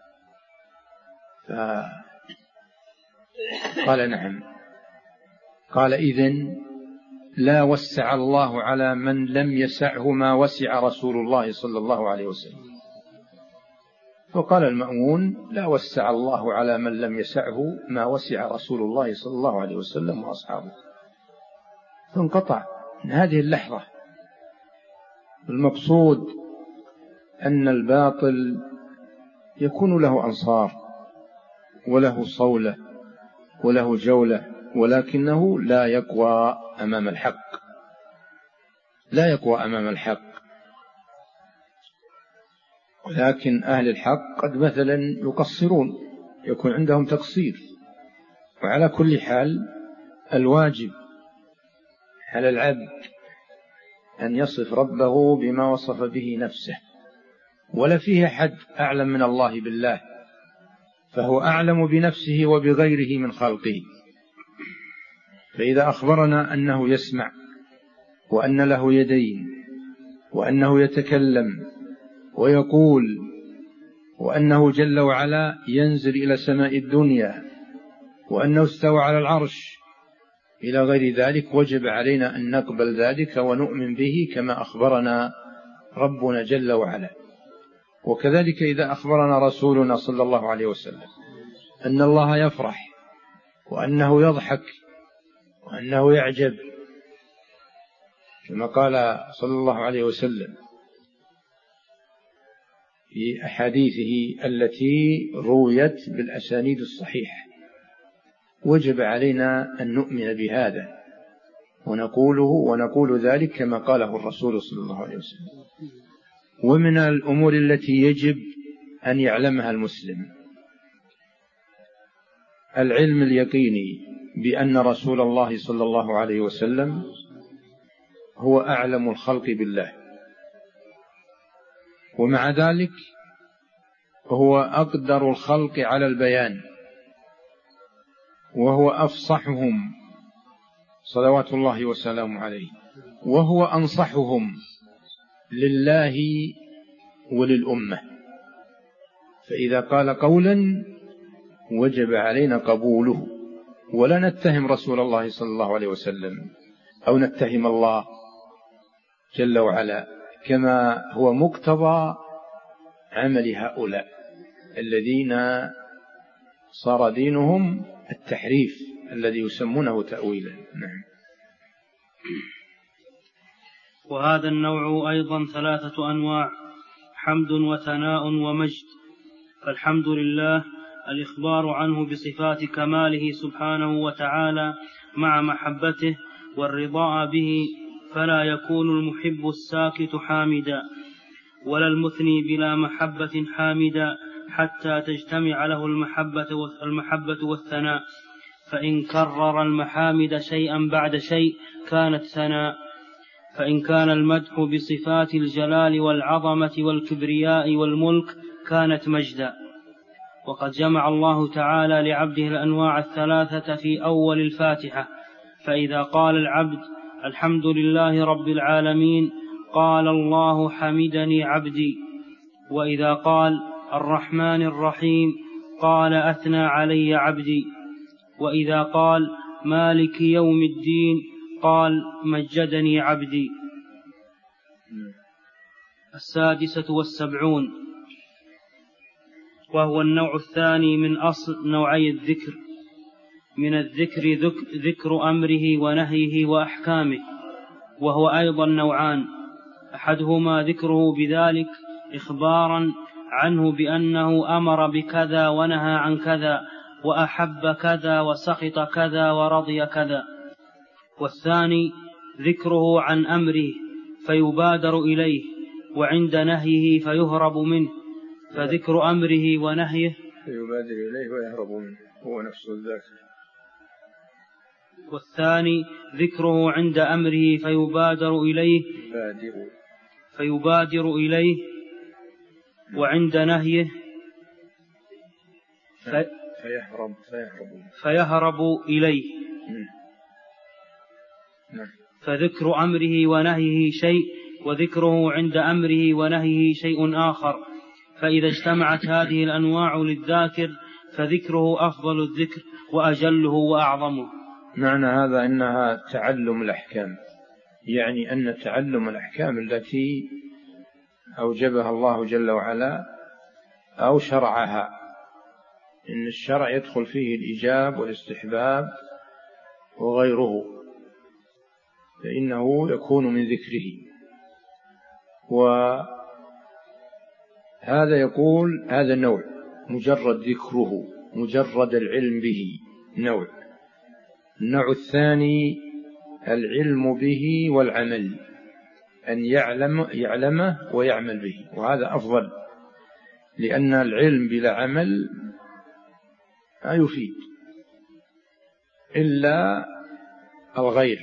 [SPEAKER 2] قال: نعم. قال: إذن لا وسع الله على من لم يسعه ما وسع رسول الله صلى الله عليه وسلم. فقال المأمون: لا وسع الله على من لم يسعه ما وسع رسول الله صلى الله عليه وسلم وأصحابه. فانقطع من هذه اللحظة. المقصود أن الباطل يكون له أنصار وله صولة وله جولة، ولكنه لا يقوى أمام الحق، لا يقوى أمام الحق. ولكن أهل الحق قد مثلا يقصرون، يكون عندهم تقصير. وعلى كل حال الواجب على العبد أن يصف ربه بما وصف به نفسه، ولا فيه أحد أعلم من الله بالله، فهو أعلم بنفسه وبغيره من خلقه. فإذا أخبرنا أنه يسمع وأن له يدين وأنه يتكلم ويقول وأنه جل وعلا ينزل إلى سماء الدنيا وأنه استوى على العرش إلى غير ذلك، وجب علينا أن نقبل ذلك ونؤمن به كما أخبرنا ربنا جل وعلا. وكذلك إذا أخبرنا رسولنا صلى الله عليه وسلم أن الله يفرح وأنه يضحك وأنه يعجب، كما قال صلى الله عليه وسلم في أحاديثه التي رويت بالأسانيد الصحيحة، وجب علينا أن نؤمن بهذا ونقوله ونقول ذلك كما قاله الرسول صلى الله عليه وسلم. ومن الأمور التي يجب أن يعلمها المسلم العلم اليقيني بأن رسول الله صلى الله عليه وسلم هو أعلم الخلق بالله، ومع ذلك هو أقدر الخلق على البيان، وهو أفصحهم صلوات الله وسلامه عليه، وهو أنصحهم لله وللأمة. فإذا قال قولا وجب علينا قبوله، ولا نتهم رسول الله صلى الله عليه وسلم أو نتهم الله جل وعلا، كما هو مقتضى عمل هؤلاء الذين صار دينهم التحريف الذي يسمونه تأويلا. نعم.
[SPEAKER 1] وهذا النوع أيضا ثلاثة أنواع: حمد وثناء ومجد. فالحمد لله الإخبار عنه بصفات كماله سبحانه وتعالى مع محبته والرضاء به، فلا يكون المحب الساكت حامدا، ولا المثني بلا محبة حامدا، حتى تجتمع له المحبة والثناء. فإن كرر المحامد شيئا بعد شيء كانت ثناء، فإن كان المدح بصفات الجلال والعظمة والكبرياء والملك كانت مجدا. وقد جمع الله تعالى لعبده الأنواع الثلاثة في أول الفاتحة، فإذا قال العبد الحمد لله رب العالمين قال الله حمدني عبدي، وإذا قال الرحمن الرحيم قال أثنى علي عبدي، وإذا قال مالك يوم الدين قال مجدني عبدي. السادسة والسبعون، وهو النوع الثاني من أصل نوعي الذكر. من الذكر ذكر أمره ونهيه وأحكامه، وهو أيضا نوعان: أحدهما ذكره بذلك إخبارا عنه بأنه أمر بكذا ونهى عن كذا، وأحب كذا وسخط كذا ورضي كذا. والثاني ذكره عن أمره فيبادر إليه، وعند نهيه فيهرب منه. فذكر أمره ونهيه
[SPEAKER 2] فيبادر إليه ويهرب منه هو نفسه الذاكر.
[SPEAKER 1] والثاني ذكره عند أمره فيبادر إليه فيبادر إليه وعند نهيه في
[SPEAKER 2] فيهرب فيهرب
[SPEAKER 1] فيهرب إليه. فذكر أمره ونهيه شيء، وذكره عند أمره ونهيه شيء آخر. فإذا اجتمعت هذه الأنواع للذاكر فذكره أفضل الذكر وأجله وأعظمه.
[SPEAKER 2] معنى هذا إنها تعلم الأحكام، يعني أن تعلم الأحكام التي أوجبها الله جل وعلا أو شرعها، إن الشرع يدخل فيه الإيجاب والاستحباب وغيره، فإنه يكون من ذكره. وهذا يقول هذا النوع مجرد ذكره، مجرد العلم به نوع. النوع الثاني العلم به والعمل، أن يعلم يعلمه ويعمل به، وهذا أفضل، لأن العلم بلا عمل لا يفيد إلا الغير.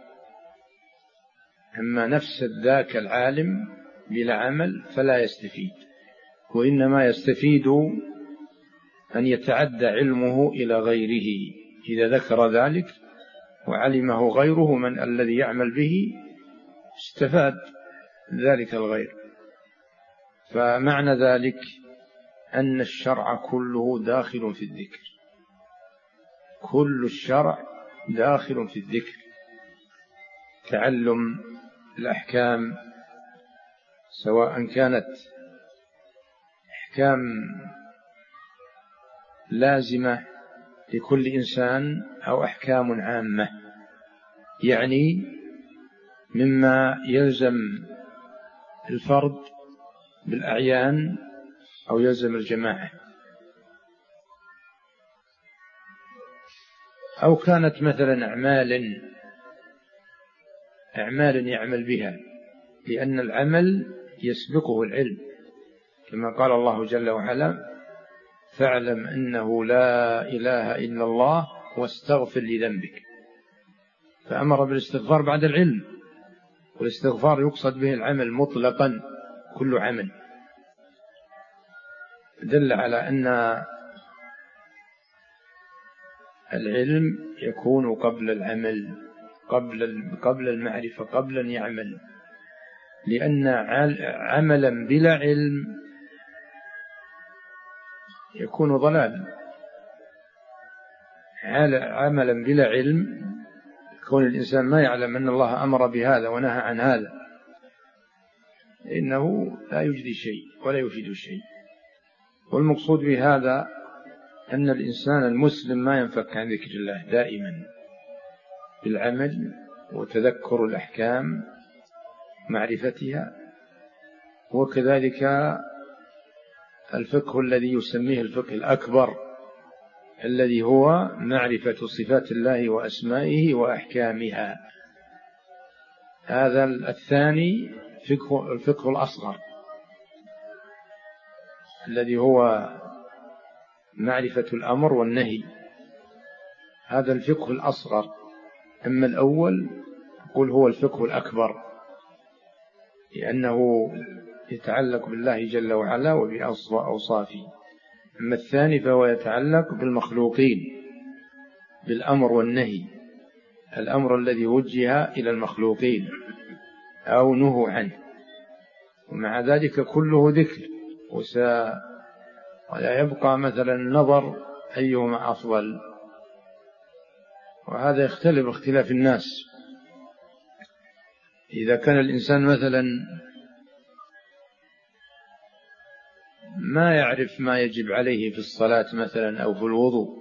[SPEAKER 2] أما نفس ذاك العالم بلا عمل فلا يستفيد، وإنما يستفيد أن يتعدى علمه إلى غيره. إذا ذكر ذلك وعلمه غيره من الذي يعمل به استفاد ذلك الغير. فمعنى ذلك أن الشرع كله داخل في الذكر، كل الشرع داخل في الذكر، تعلم الأحكام سواء كانت أحكام لازمة لكل إنسان أو أحكام عامة، يعني مما يلزم الفرد بالأعيان أو يلزم الجماعة، أو كانت مثلا أعمال أعمال يعمل بها، لأن العمل يسبقه العلم، كما قال الله جل وعلا: فاعلم أنه لا إله إلا الله واستغفر لذنبك. فأمر بالاستغفار بعد العلم، والاستغفار يقصد به العمل مطلقا، كل عمل، دل على أن العلم يكون قبل العمل، قبل قبل المعرفة، قبل أن يعمل، لأن عملا بلا علم يكون ضلال. عملا بلا علم، كون الإنسان ما يعلم أن الله أمر بهذا ونهى عن هذا، إنه لا يجدي شيء ولا يفيد شيء. والمقصود بهذا أن الإنسان المسلم ما ينفك عن ذكر الله دائما بالعمل وتذكر الأحكام، معرفتها، وكذلك الفقه الذي يسميه الفقه الأكبر، الذي هو معرفة صفات الله وأسمائه وأحكامها. هذا الثاني فقه الفقه الأصغر، الذي هو معرفة الأمر والنهي، هذا الفقه الأصغر. أما الأول يقول هو الفقه الأكبر، لأنه يتعلق بالله جل وعلا وبأوصافه. أما الثاني فهو يتعلق بالمخلوقين، بالأمر والنهي، الأمر الذي وجه إلى المخلوقين أو نهوا عنه، ومع ذلك كله ذكر، ولا يبقى مثلا نظر أيهما أفضل، وهذا يختلف اختلاف الناس. إذا كان الإنسان مثلا ما يعرف ما يجب عليه في الصلاة مثلا أو في الوضوء،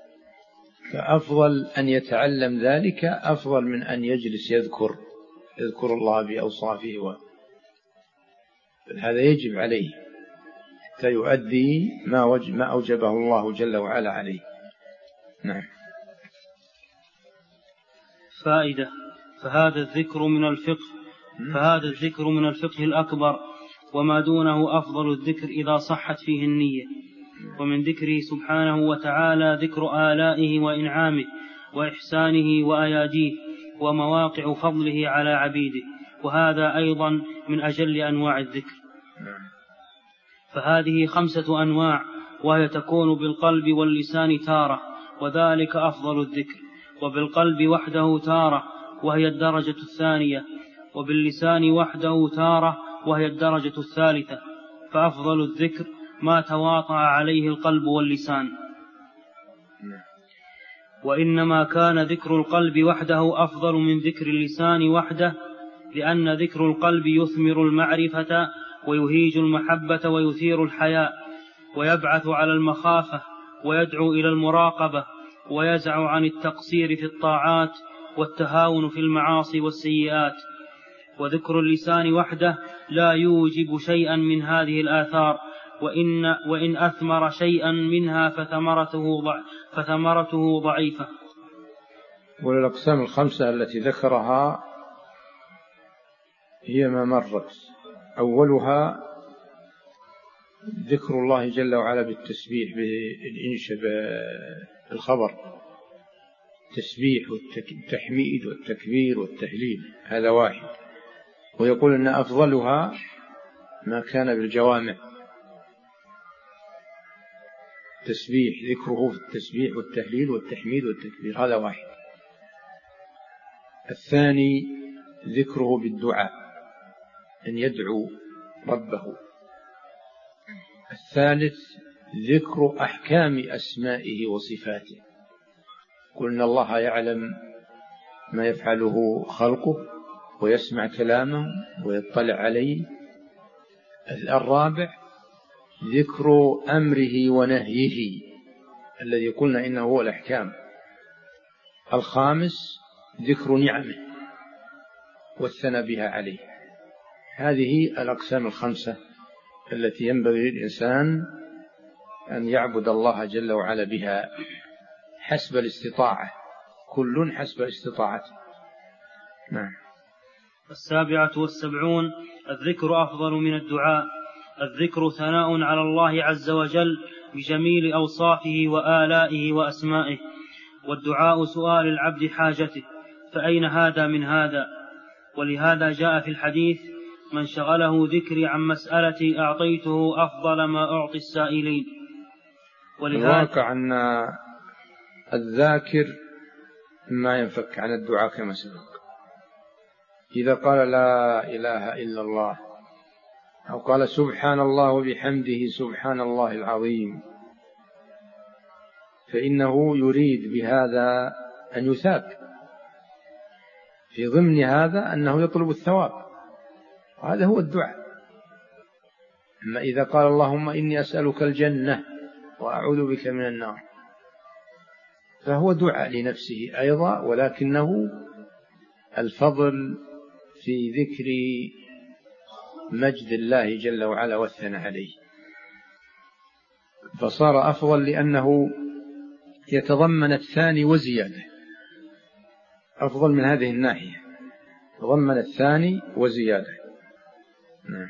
[SPEAKER 2] فأفضل أن يتعلم ذلك أفضل من أن يجلس يذكر يذكر الله بأوصافه، هذا يجب عليه حتى يؤدي ما, وجب ما أوجبه الله جل وعلا عليه. نعم.
[SPEAKER 1] فائدة: فهذا الذكر من الفقه فهذا الذكر من الفقه الأكبر، وما دونه أفضل الذكر إذا صحت فيه النية. ومن ذكره سبحانه وتعالى ذكر آلائه وإنعامه وإحسانه وأياديه ومواقع فضله على عبيده، وهذا أيضا من أجل أنواع الذكر. فهذه خمسة أنواع، وهي تكون بالقلب واللسان تارة، وذلك أفضل الذكر، وبالقلب وحده تارة، وهي الدرجة الثانية، وباللسان وحده تارة، وهي الدرجة الثالثة. فأفضل الذكر ما تواطأ عليه القلب واللسان. وإنما كان ذكر القلب وحده أفضل من ذكر اللسان وحده، لأن ذكر القلب يثمر المعرفة ويهيج المحبة ويثير الحياء، ويبعث على المخافة، ويدعو إلى المراقبة، ويزع عن التقصير في الطاعات والتهاون في المعاصي والسيئات. وذكر اللسان وحده لا يوجب شيئا من هذه الآثار، وإن, وإن أثمر شيئا منها فثمرته, ضع فثمرته ضعيفة.
[SPEAKER 2] والأقسام الخمسة التي ذكرها هي ما مرت. أولها ذكر الله جل وعلا بالتسبيح، بالإنشاء، بالخبر، التسبيح والتحميد والتكبير والتهليل، هذا واحد. ويقول أن أفضلها ما كان بالجوامع، تسبيح، ذكره في التسبيح والتهليل والتحميد والتكبير، هذا واحد. الثاني ذكره بالدعاء، أن يدعو ربه. الثالث ذكر أحكام أسمائه وصفاته، قلنا الله يعلم ما يفعله خلقه، ويسمع كلامه ويطلع عليه الرابع ذكر أمره ونهيه الذي قلنا إنه هو الأحكام. الخامس ذكر نعمه والثناء بها عليه. هذه الأقسام الخمسة التي ينبغي للإنسان أن يعبد الله جل وعلا بها حسب الاستطاعة، كل حسب استطاعته. نعم.
[SPEAKER 1] السابعة والسبعون الذكر أفضل من الدعاء. الذكر ثناء على الله عز وجل بجميل أوصافه وآلائه وأسمائه، والدعاء سؤال العبد حاجته، فأين هذا من هذا؟ ولهذا جاء في الحديث: من شغله ذكري عن مسألتي أعطيته أفضل ما أعطي السائلين.
[SPEAKER 2] الواقع أن الذاكر ما ينفك عن الدعاء كما سبق. إذا قال لا إله إلا الله أو قال سبحان الله وبحمده سبحان الله العظيم، فإنه يريد بهذا أن يثاب، في ضمن هذا أنه يطلب الثواب، وهذا هو الدعاء. أما إذا قال اللهم إني أسألك الجنة وأعوذ بك من النار، فهو دعاء لنفسه أيضا، ولكنه الفضل في ذكر مجد الله جل وعلا والثناء عليه، فصار أفضل لأنه يتضمن الثاني وزيادة، أفضل من هذه الناحية، تضمن الثاني وزيادة. نعم.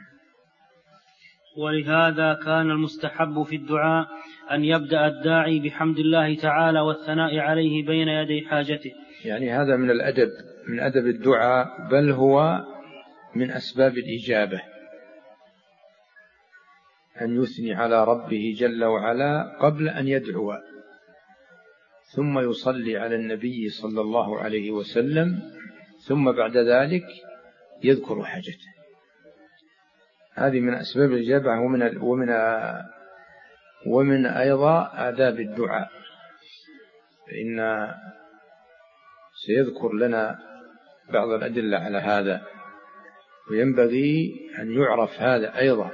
[SPEAKER 1] ولهذا كان المستحب في الدعاء أن يبدأ الداعي بحمد الله تعالى والثناء عليه بين يدي حاجته.
[SPEAKER 2] يعني هذا من الأدب، من أدب الدعاء، بل هو من أسباب الإجابة، أن يثني على ربه جل وعلا قبل أن يدعو، ثم يصلي على النبي صلى الله عليه وسلم، ثم بعد ذلك يذكر حاجته. هذه من أسباب الإجابة، ومن ومن ومن أيضا آداب الدعاء، فإن سيذكر لنا بعض الأدلة على هذا، وينبغي أن يعرف هذا أيضا.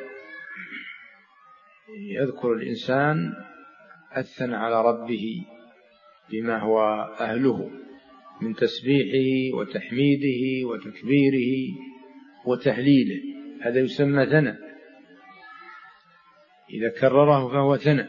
[SPEAKER 2] يذكر الإنسان الثناء على ربه بما هو أهله من تسبيحه وتحميده وتكبيره وتهليله، هذا يسمى ثناء، إذا كرره فهو ثناء.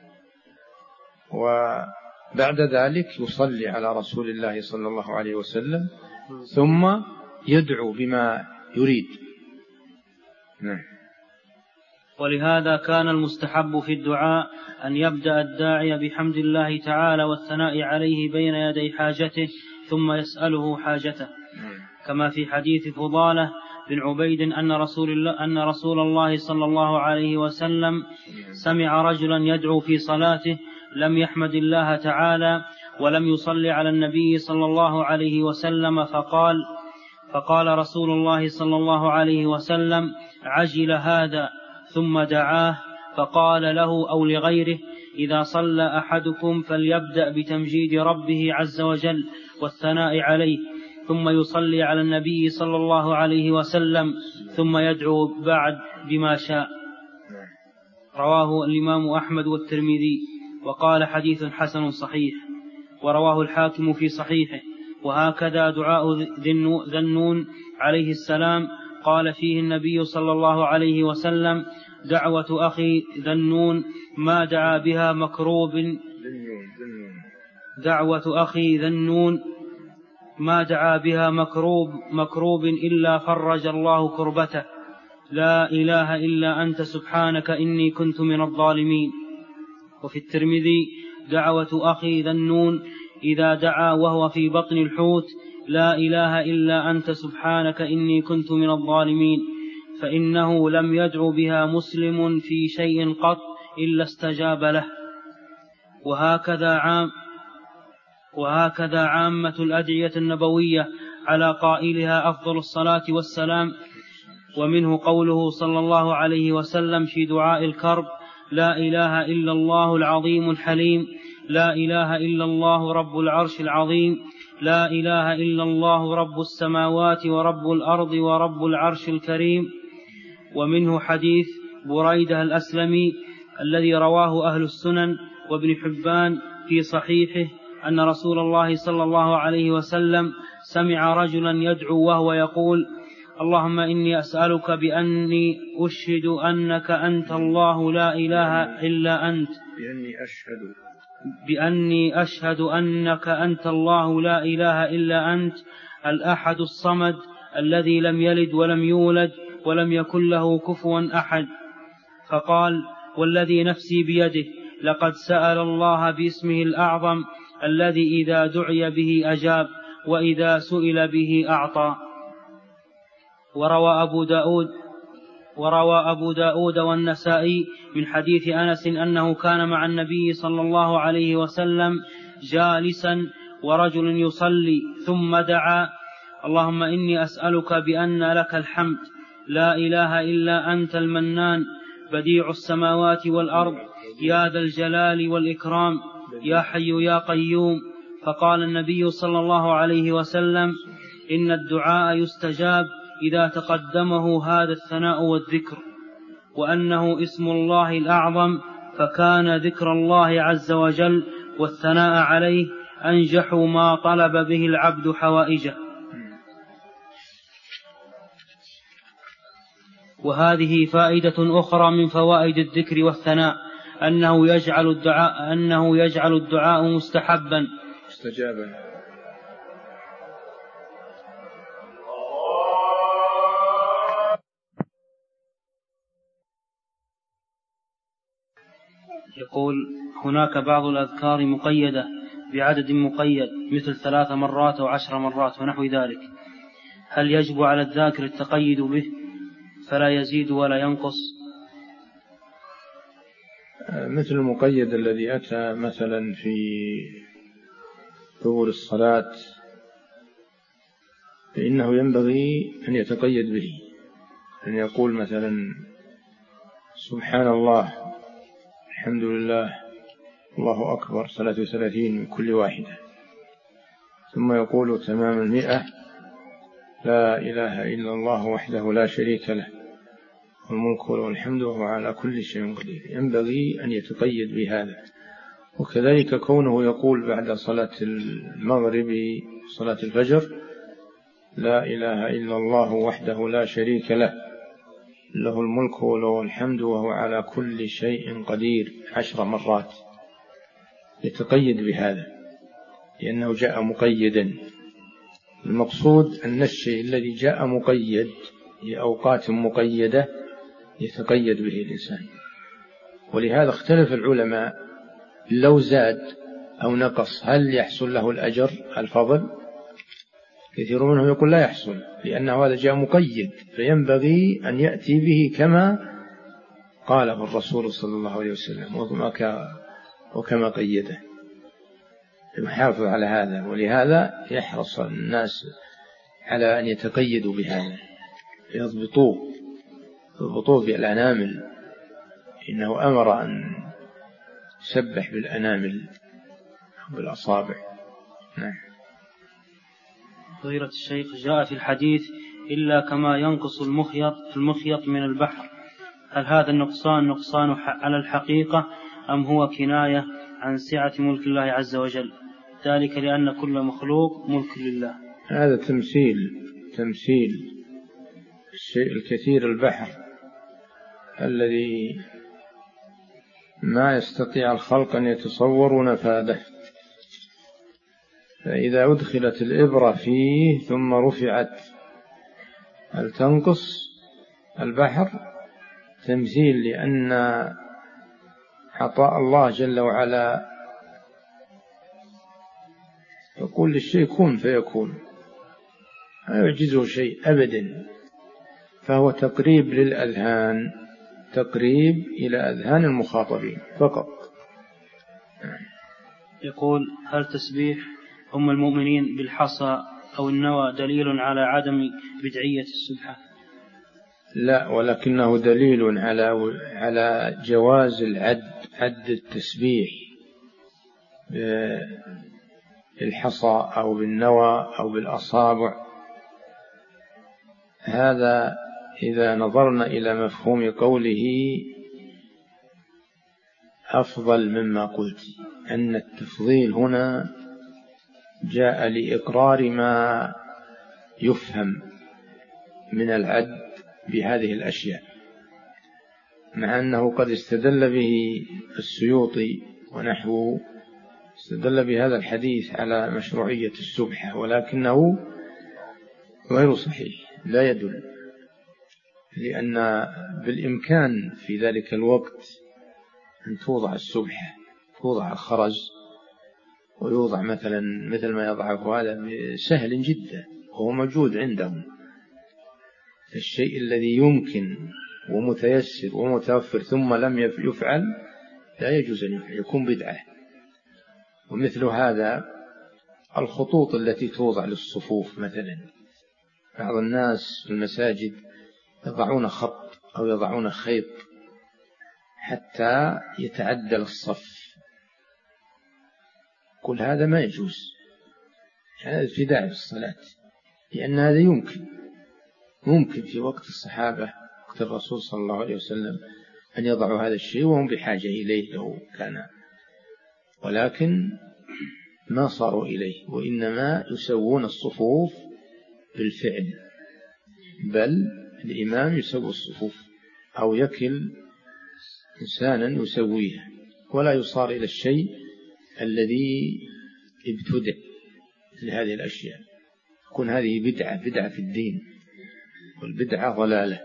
[SPEAKER 2] وبعد ذلك يصلي على رسول الله صلى الله عليه وسلم، ثم يدعو بما يريد. نعم.
[SPEAKER 1] ولهذا كان المستحب في الدعاء أن يبدأ الداعي بحمد الله تعالى والثناء عليه بين يدي حاجته، ثم يسأله حاجته، كما في حديث فضالة بن عبيد أن رسول الله, أن رسول الله صلى الله عليه وسلم سمع رجلا يدعو في صلاته لم يحمد الله تعالى ولم يصلي على النبي صلى الله عليه وسلم، فقال فقال رسول الله صلى الله عليه وسلم: عجل هذا، ثم دعاه فقال له أو لغيره: إذا صلى أحدكم فليبدأ بتمجيد ربه عز وجل والثناء عليه، ثم يصلي على النبي صلى الله عليه وسلم، ثم يدعو بعد بما شاء. رواه الإمام أحمد والترمذي وقال حديث حسن صحيح، ورواه الحاكم في صحيحه. وهكذا دعاء ذي النون عليه السلام قال فيه النبي صلى الله عليه وسلم: دعوة أخي ذي النون ما دعا بها مكروب دعوة أخي ذي النون ما دعا بها مكروب مكروب إلا فرج الله كربته، لا إله إلا أنت سبحانك إني كنت من الظالمين. وفي الترمذي: دعوة أخي ذي النون إذا دعا وهو في بطن الحوت: لا إله إلا أنت سبحانك إني كنت من الظالمين، فإنه لم يدع بها مسلم في شيء قط إلا استجاب له. وهكذا عام وهكذا عامة الأدعية النبوية على قائلها أفضل الصلاة والسلام. ومنه قوله صلى الله عليه وسلم في دعاء الكرب: لا إله إلا الله العظيم الحليم، لا إله إلا الله رب العرش العظيم، لا إله إلا الله رب السماوات ورب الأرض ورب العرش الكريم. ومنه حديث بريدة الأسلمي الذي رواه أهل السنن وابن حبان في صحيحه أن رسول الله صلى الله عليه وسلم سمع رجلا يدعو وهو يقول: اللهم إني أسألك بأني أشهد أنك أنت الله لا إله إلا أنت
[SPEAKER 2] بأني أشهد
[SPEAKER 1] بأني أشهد أنك أنت الله لا إله إلا أنت الأحد الصمد الذي لم يلد ولم يولد ولم يكن له كفوا أحد. فقال: والذي نفسي بيده لقد سأل الله باسمه الأعظم الذي إذا دعي به أجاب وإذا سئل به أعطى. وروى أبو داود وروى أبو داود والنسائي من حديث أنس أنه كان مع النبي صلى الله عليه وسلم جالسا ورجل يصلي ثم دعا: اللهم إني أسألك بأن لك الحمد لا إله إلا أنت المنان بديع السماوات والأرض يا ذا الجلال والإكرام يا حي يا قيوم. فقال النبي صلى الله عليه وسلم: إن الدعاء يستجاب إذا تقدمه هذا الثناء والذكر، وأنه اسم الله الأعظم، فكان ذكر الله عز وجل والثناء عليه أنجح ما طلب به العبد حوائجه. وهذه فائدة أخرى من فوائد الذكر والثناء، أنه يجعل الدعاء, أنه يجعل الدعاء مستحبا
[SPEAKER 2] مستجابا.
[SPEAKER 1] يقول: هناك بعض الأذكار مقيدة بعدد مقيد مثل ثلاث مرات أو عشر مرات ونحو ذلك، هل يجب على الذاكر التقيد به فلا يزيد ولا ينقص؟
[SPEAKER 2] مثل المقيد الذي أتى مثلا في دبر الصلاة فإنه ينبغي أن يتقيد به، أن يقول مثلا سبحان الله الحمد لله الله أكبر ثلاث وثلاثين من كل واحدة، ثم يقول تمام المئة لا إله إلا الله وحده لا شريك له والملك والحمد وهو على كل شيء قدير. ينبغي أن يتقيد بهذا. وكذلك كونه يقول بعد صلاة المغرب صلاة الفجر لا إله إلا الله وحده لا شريك له له الملك وله الحمد وهو على كل شيء قدير عشر مرات، يتقيد بهذا لأنه جاء مقيدا. المقصود أن الشيء الذي جاء مقيد لأوقات مقيدة يتقيد به الإنسان. ولهذا اختلف العلماء لو زاد أو نقص هل يحصل له الأجر الفضل؟ كثير منهم يقول لا يحصل، لأنه هذا جاء مقيد، فينبغي أن يأتي به كما قاله الرسول صلى الله عليه وسلم وكما قيده، يحافظ على هذا. ولهذا يحرص الناس على أن يتقيدوا بهذا، يضبطوه يضبطوه بالأنامل، إنه أمر أن يسبح بالأنامل بالأصابع. نعم.
[SPEAKER 1] فضيلة الشيخ، جاء في الحديث إلا كما ينقص المخيط المخيط من البحر، هل هذا النقصان نقصان على الحقيقة أم هو كناية عن سعة ملك الله عز وجل، ذلك لأن كل مخلوق ملك لله؟
[SPEAKER 2] هذا تمثيل تمثيل الشيء الكثير البحر الذي ما يستطيع الخلق أن يتصوروا نفاذه، فإذا أدخلت الإبرة فيه ثم رفعت هل تنقص البحر؟ تمثيل لأن عطاء الله جل وعلا يقول للشيء كن فيكون، لا يعجزه شيء أبدا، فهو تقريب للأذهان، تقريب إلى أذهان المخاطبين فقط.
[SPEAKER 1] يقول: هل تسبيح أم المؤمنين بالحصى أو النوى دليل على عدم بدعية السبحة؟
[SPEAKER 2] لا، ولكنه دليل على على جواز العد عد التسبيح بالحصى أو بالنوى أو بالأصابع. هذا إذا نظرنا إلى مفهوم قوله أفضل مما قلت، أن التفضيل هنا جاء لإقرار ما يفهم من العد بهذه الأشياء، مع أنه قد استدل به السيوطي ونحوه، استدل بهذا الحديث على مشروعية السبحة، ولكنه غير صحيح، لا يدل، لأن بالإمكان في ذلك الوقت أن توضع السبحة، توضع الخرز، ويوضع مثلا مثل ما يضعه هذا سهل جدا وهو موجود عندهم. الشيء الذي يمكن ومتيسر ومتوفر ثم لم يفعل لا يجوز أن يفعل، يكون بدعة. ومثل هذا الخطوط التي توضع للصفوف، مثلا بعض الناس في المساجد يضعون خط أو يضعون خيط حتى يتعدل الصف، كل هذا ما يجوز، هذا ابتداع في الصلاة، لأن هذا يمكن ممكن في وقت الصحابة، وقت الرسول صلى الله عليه وسلم، أن يضعوا هذا الشيء وهم بحاجة إليه لو كان، ولكن ما صاروا إليه، وإنما يسوون الصفوف بالفعل، بل الإمام يسوي الصفوف أو يكل إنسانا يسويها، ولا يصار إلى الشيء الذي ابتدع لهذه الأشياء، تكون هذه بدعة بدعة في الدين، والبدعة ضلالة.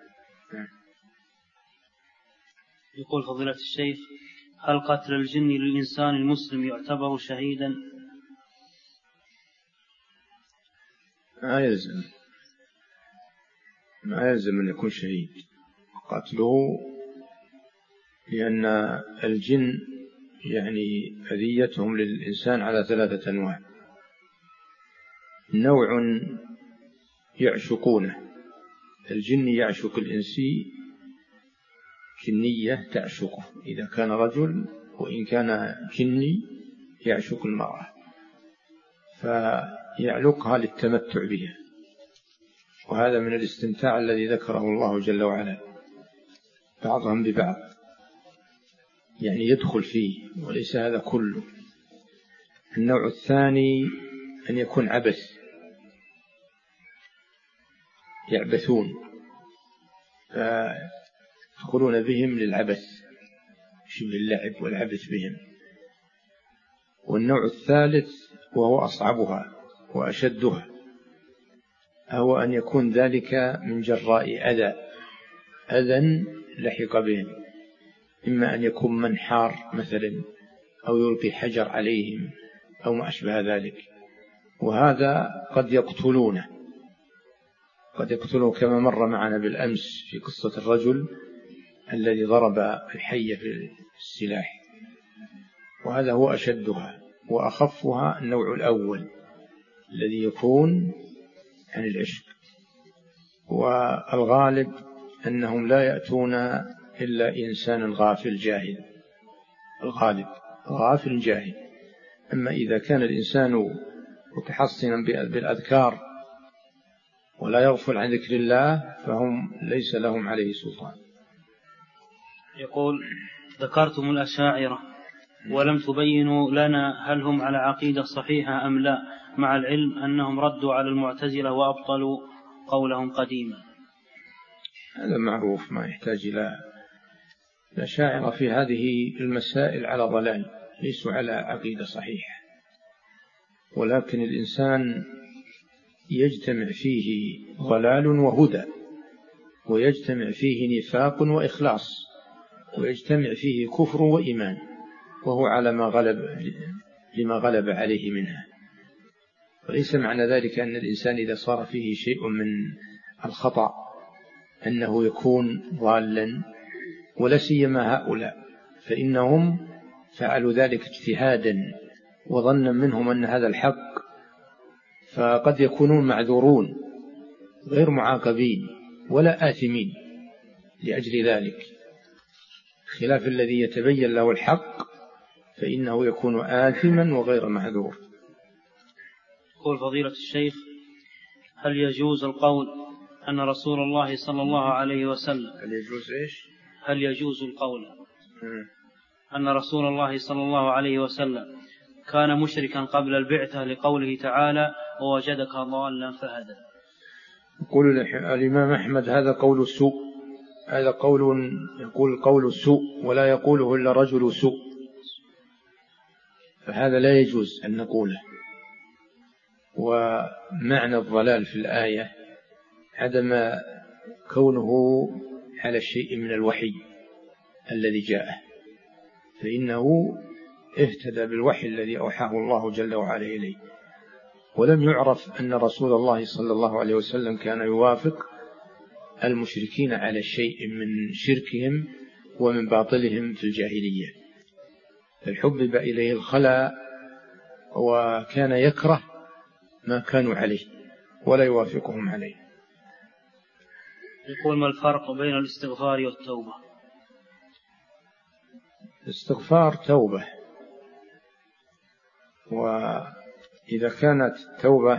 [SPEAKER 1] يقول فضيلة الشيخ: هل قتل الجن للإنسان المسلم يعتبر شهيدا؟
[SPEAKER 2] ما يلزم ما يلزم أن يكون شهيد قتله، لأن الجن يعني أذيتهم للإنسان على ثلاثة أنواع: نوع يعشقونه، الجن يعشق الإنسي، جنية تعشقه إذا كان رجل، وإن كان جني يعشق المرأة فيعلقها للتمتع بها، وهذا من الاستمتاع الذي ذكره الله جل وعلا، بعضهم ببعض، يعني يدخل فيه، وليس هذا كله. النوع الثاني أن يكون عبث، يعبثون فيدخلون بهم للعبث، شبه اللعب والعبث بهم. والنوع الثالث وهو أصعبها وأشدها، هو أن يكون ذلك من جراء أذى أذى لحق بهم، إما أن يكون منحار مثلا، أو يلقي حجر عليهم، أو ما أشبه ذلك، وهذا قد يقتلونه، قد يقتلون، كما مر معنا بالأمس في قصة الرجل الذي ضرب الحية في السلاح، وهذا هو أشدها. وأخفها النوع الأول الذي يكون عن العشق، والغالب أنهم لا يأتون إلا إنسان غافل جاهل، الغالب غافل جاهل. أما إذا كان الإنسان متحصنا بالأذكار ولا يغفل عن ذكر الله فهم ليس لهم عليه سلطان.
[SPEAKER 1] يقول: ذكرتم الأشاعرة ولم تبينوا لنا هل هم على عقيدة صحيحة أم لا، مع العلم أنهم ردوا على المعتزلة وأبطلوا قولهم قديما.
[SPEAKER 2] هذا معروف، ما يحتاج إلى الأشاعرة في هذه المسائل على ضلال، ليسوا على عقيدة صحيحة، ولكن الإنسان يجتمع فيه ضلال وهدى، ويجتمع فيه نفاق وإخلاص، ويجتمع فيه كفر وإيمان، وهو على ما غلب لما غلب عليه منها. وليس معنى ذلك أن الإنسان إذا صار فيه شيء من الخطأ أنه يكون ضالا، ولا سيما هؤلاء، فإنهم فعلوا ذلك اجتهادا وظنا منهم أن هذا الحق، فقد يكونون معذورون غير معاقبين ولا آثمين لأجل ذلك، خلاف الذي يتبين له الحق فإنه يكون آثما وغير معذور.
[SPEAKER 1] يقول فضيلة الشيخ: هل يجوز القول أن رسول الله صلى الله عليه وسلم
[SPEAKER 2] هل يجوز إيش؟
[SPEAKER 1] هل يجوز القول أن رسول الله صلى الله عليه وسلم كان مشركا قبل البعثة لقوله تعالى ووجدك ضالا فهدى.
[SPEAKER 2] يقول الإمام أحمد هذا قول السوء، هذا قول يقول قول السوء ولا يقوله إلا رجل سوء، فهذا لا يجوز أن نقوله. ومعنى الضلال في الآية عدم كونه على الشيء من الوحي الذي جاءه، فإنه اهتدى بالوحي الذي أوحاه الله جل وعلا إليه، ولم يعرف أن رسول الله صلى الله عليه وسلم كان يوافق المشركين على شيء من شركهم ومن باطلهم في الجاهلية، فحبب إليه الخلاء وكان يكره ما كانوا عليه ولا يوافقهم عليه.
[SPEAKER 1] يقول ما الفرق بين الاستغفار والتوبة؟
[SPEAKER 2] الاستغفار توبة، وإذا كانت توبة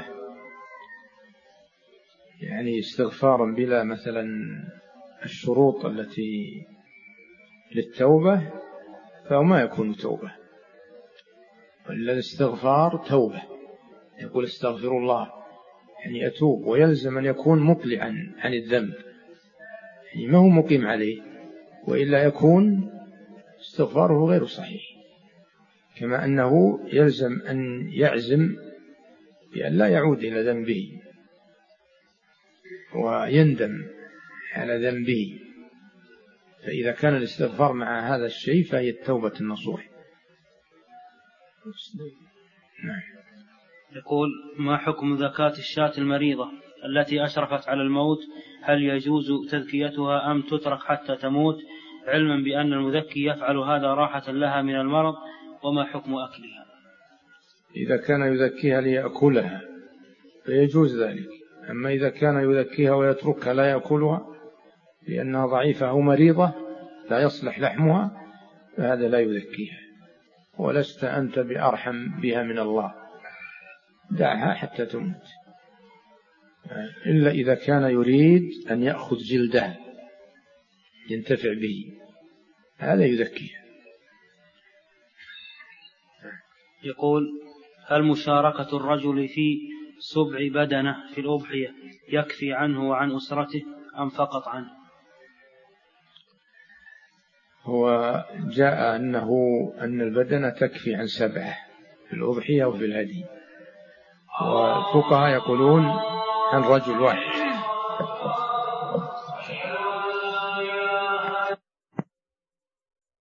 [SPEAKER 2] يعني استغفارا بلا مثلا الشروط التي للتوبة فهو ما يكون توبة، وإلا الاستغفار توبة، يقول استغفر الله يعني أتوب، ويلزم أن يكون مقلعا عن الذنب، يعني ما هو مقيم عليه، وإلا يكون استغفاره غير صحيح، كما أنه يلزم أن يعزم بأن لا يعود إلى ذنبه ويندم على ذنبه، فإذا كان الاستغفار مع هذا الشيء فهي التوبة النصوح.
[SPEAKER 1] نعم. يقول ما حكم زكاة الشاة المريضة التي أشرفت على الموت؟ هل يجوز تزكيتها أم تترك حتى تموت، علما بأن المذكي يفعل هذا راحة لها من المرض؟ وما حكم أكلها؟
[SPEAKER 2] إذا كان يذكيها ليأكلها فيجوز ذلك، أما إذا كان يذكيها ويتركها لا يأكلها لأنها ضعيفة أو مريضة لا يصلح لحمها فهذا لا يذكيها، ولست أنت بأرحم بها من الله، دعها حتى تموت، إلا إذا كان يريد أن يأخذ جلدها ينتفع به هذا يذكيها.
[SPEAKER 1] يقول هل مشاركة الرجل في سبع بدنة في الأضحية يكفي عنه وعن أسرته أم فقط عنه؟
[SPEAKER 2] هو جاء أنه أن البدنة تكفي عن سبعة في الأضحية وفي الهدي، والفقهاء يقولون عن رجل واحد.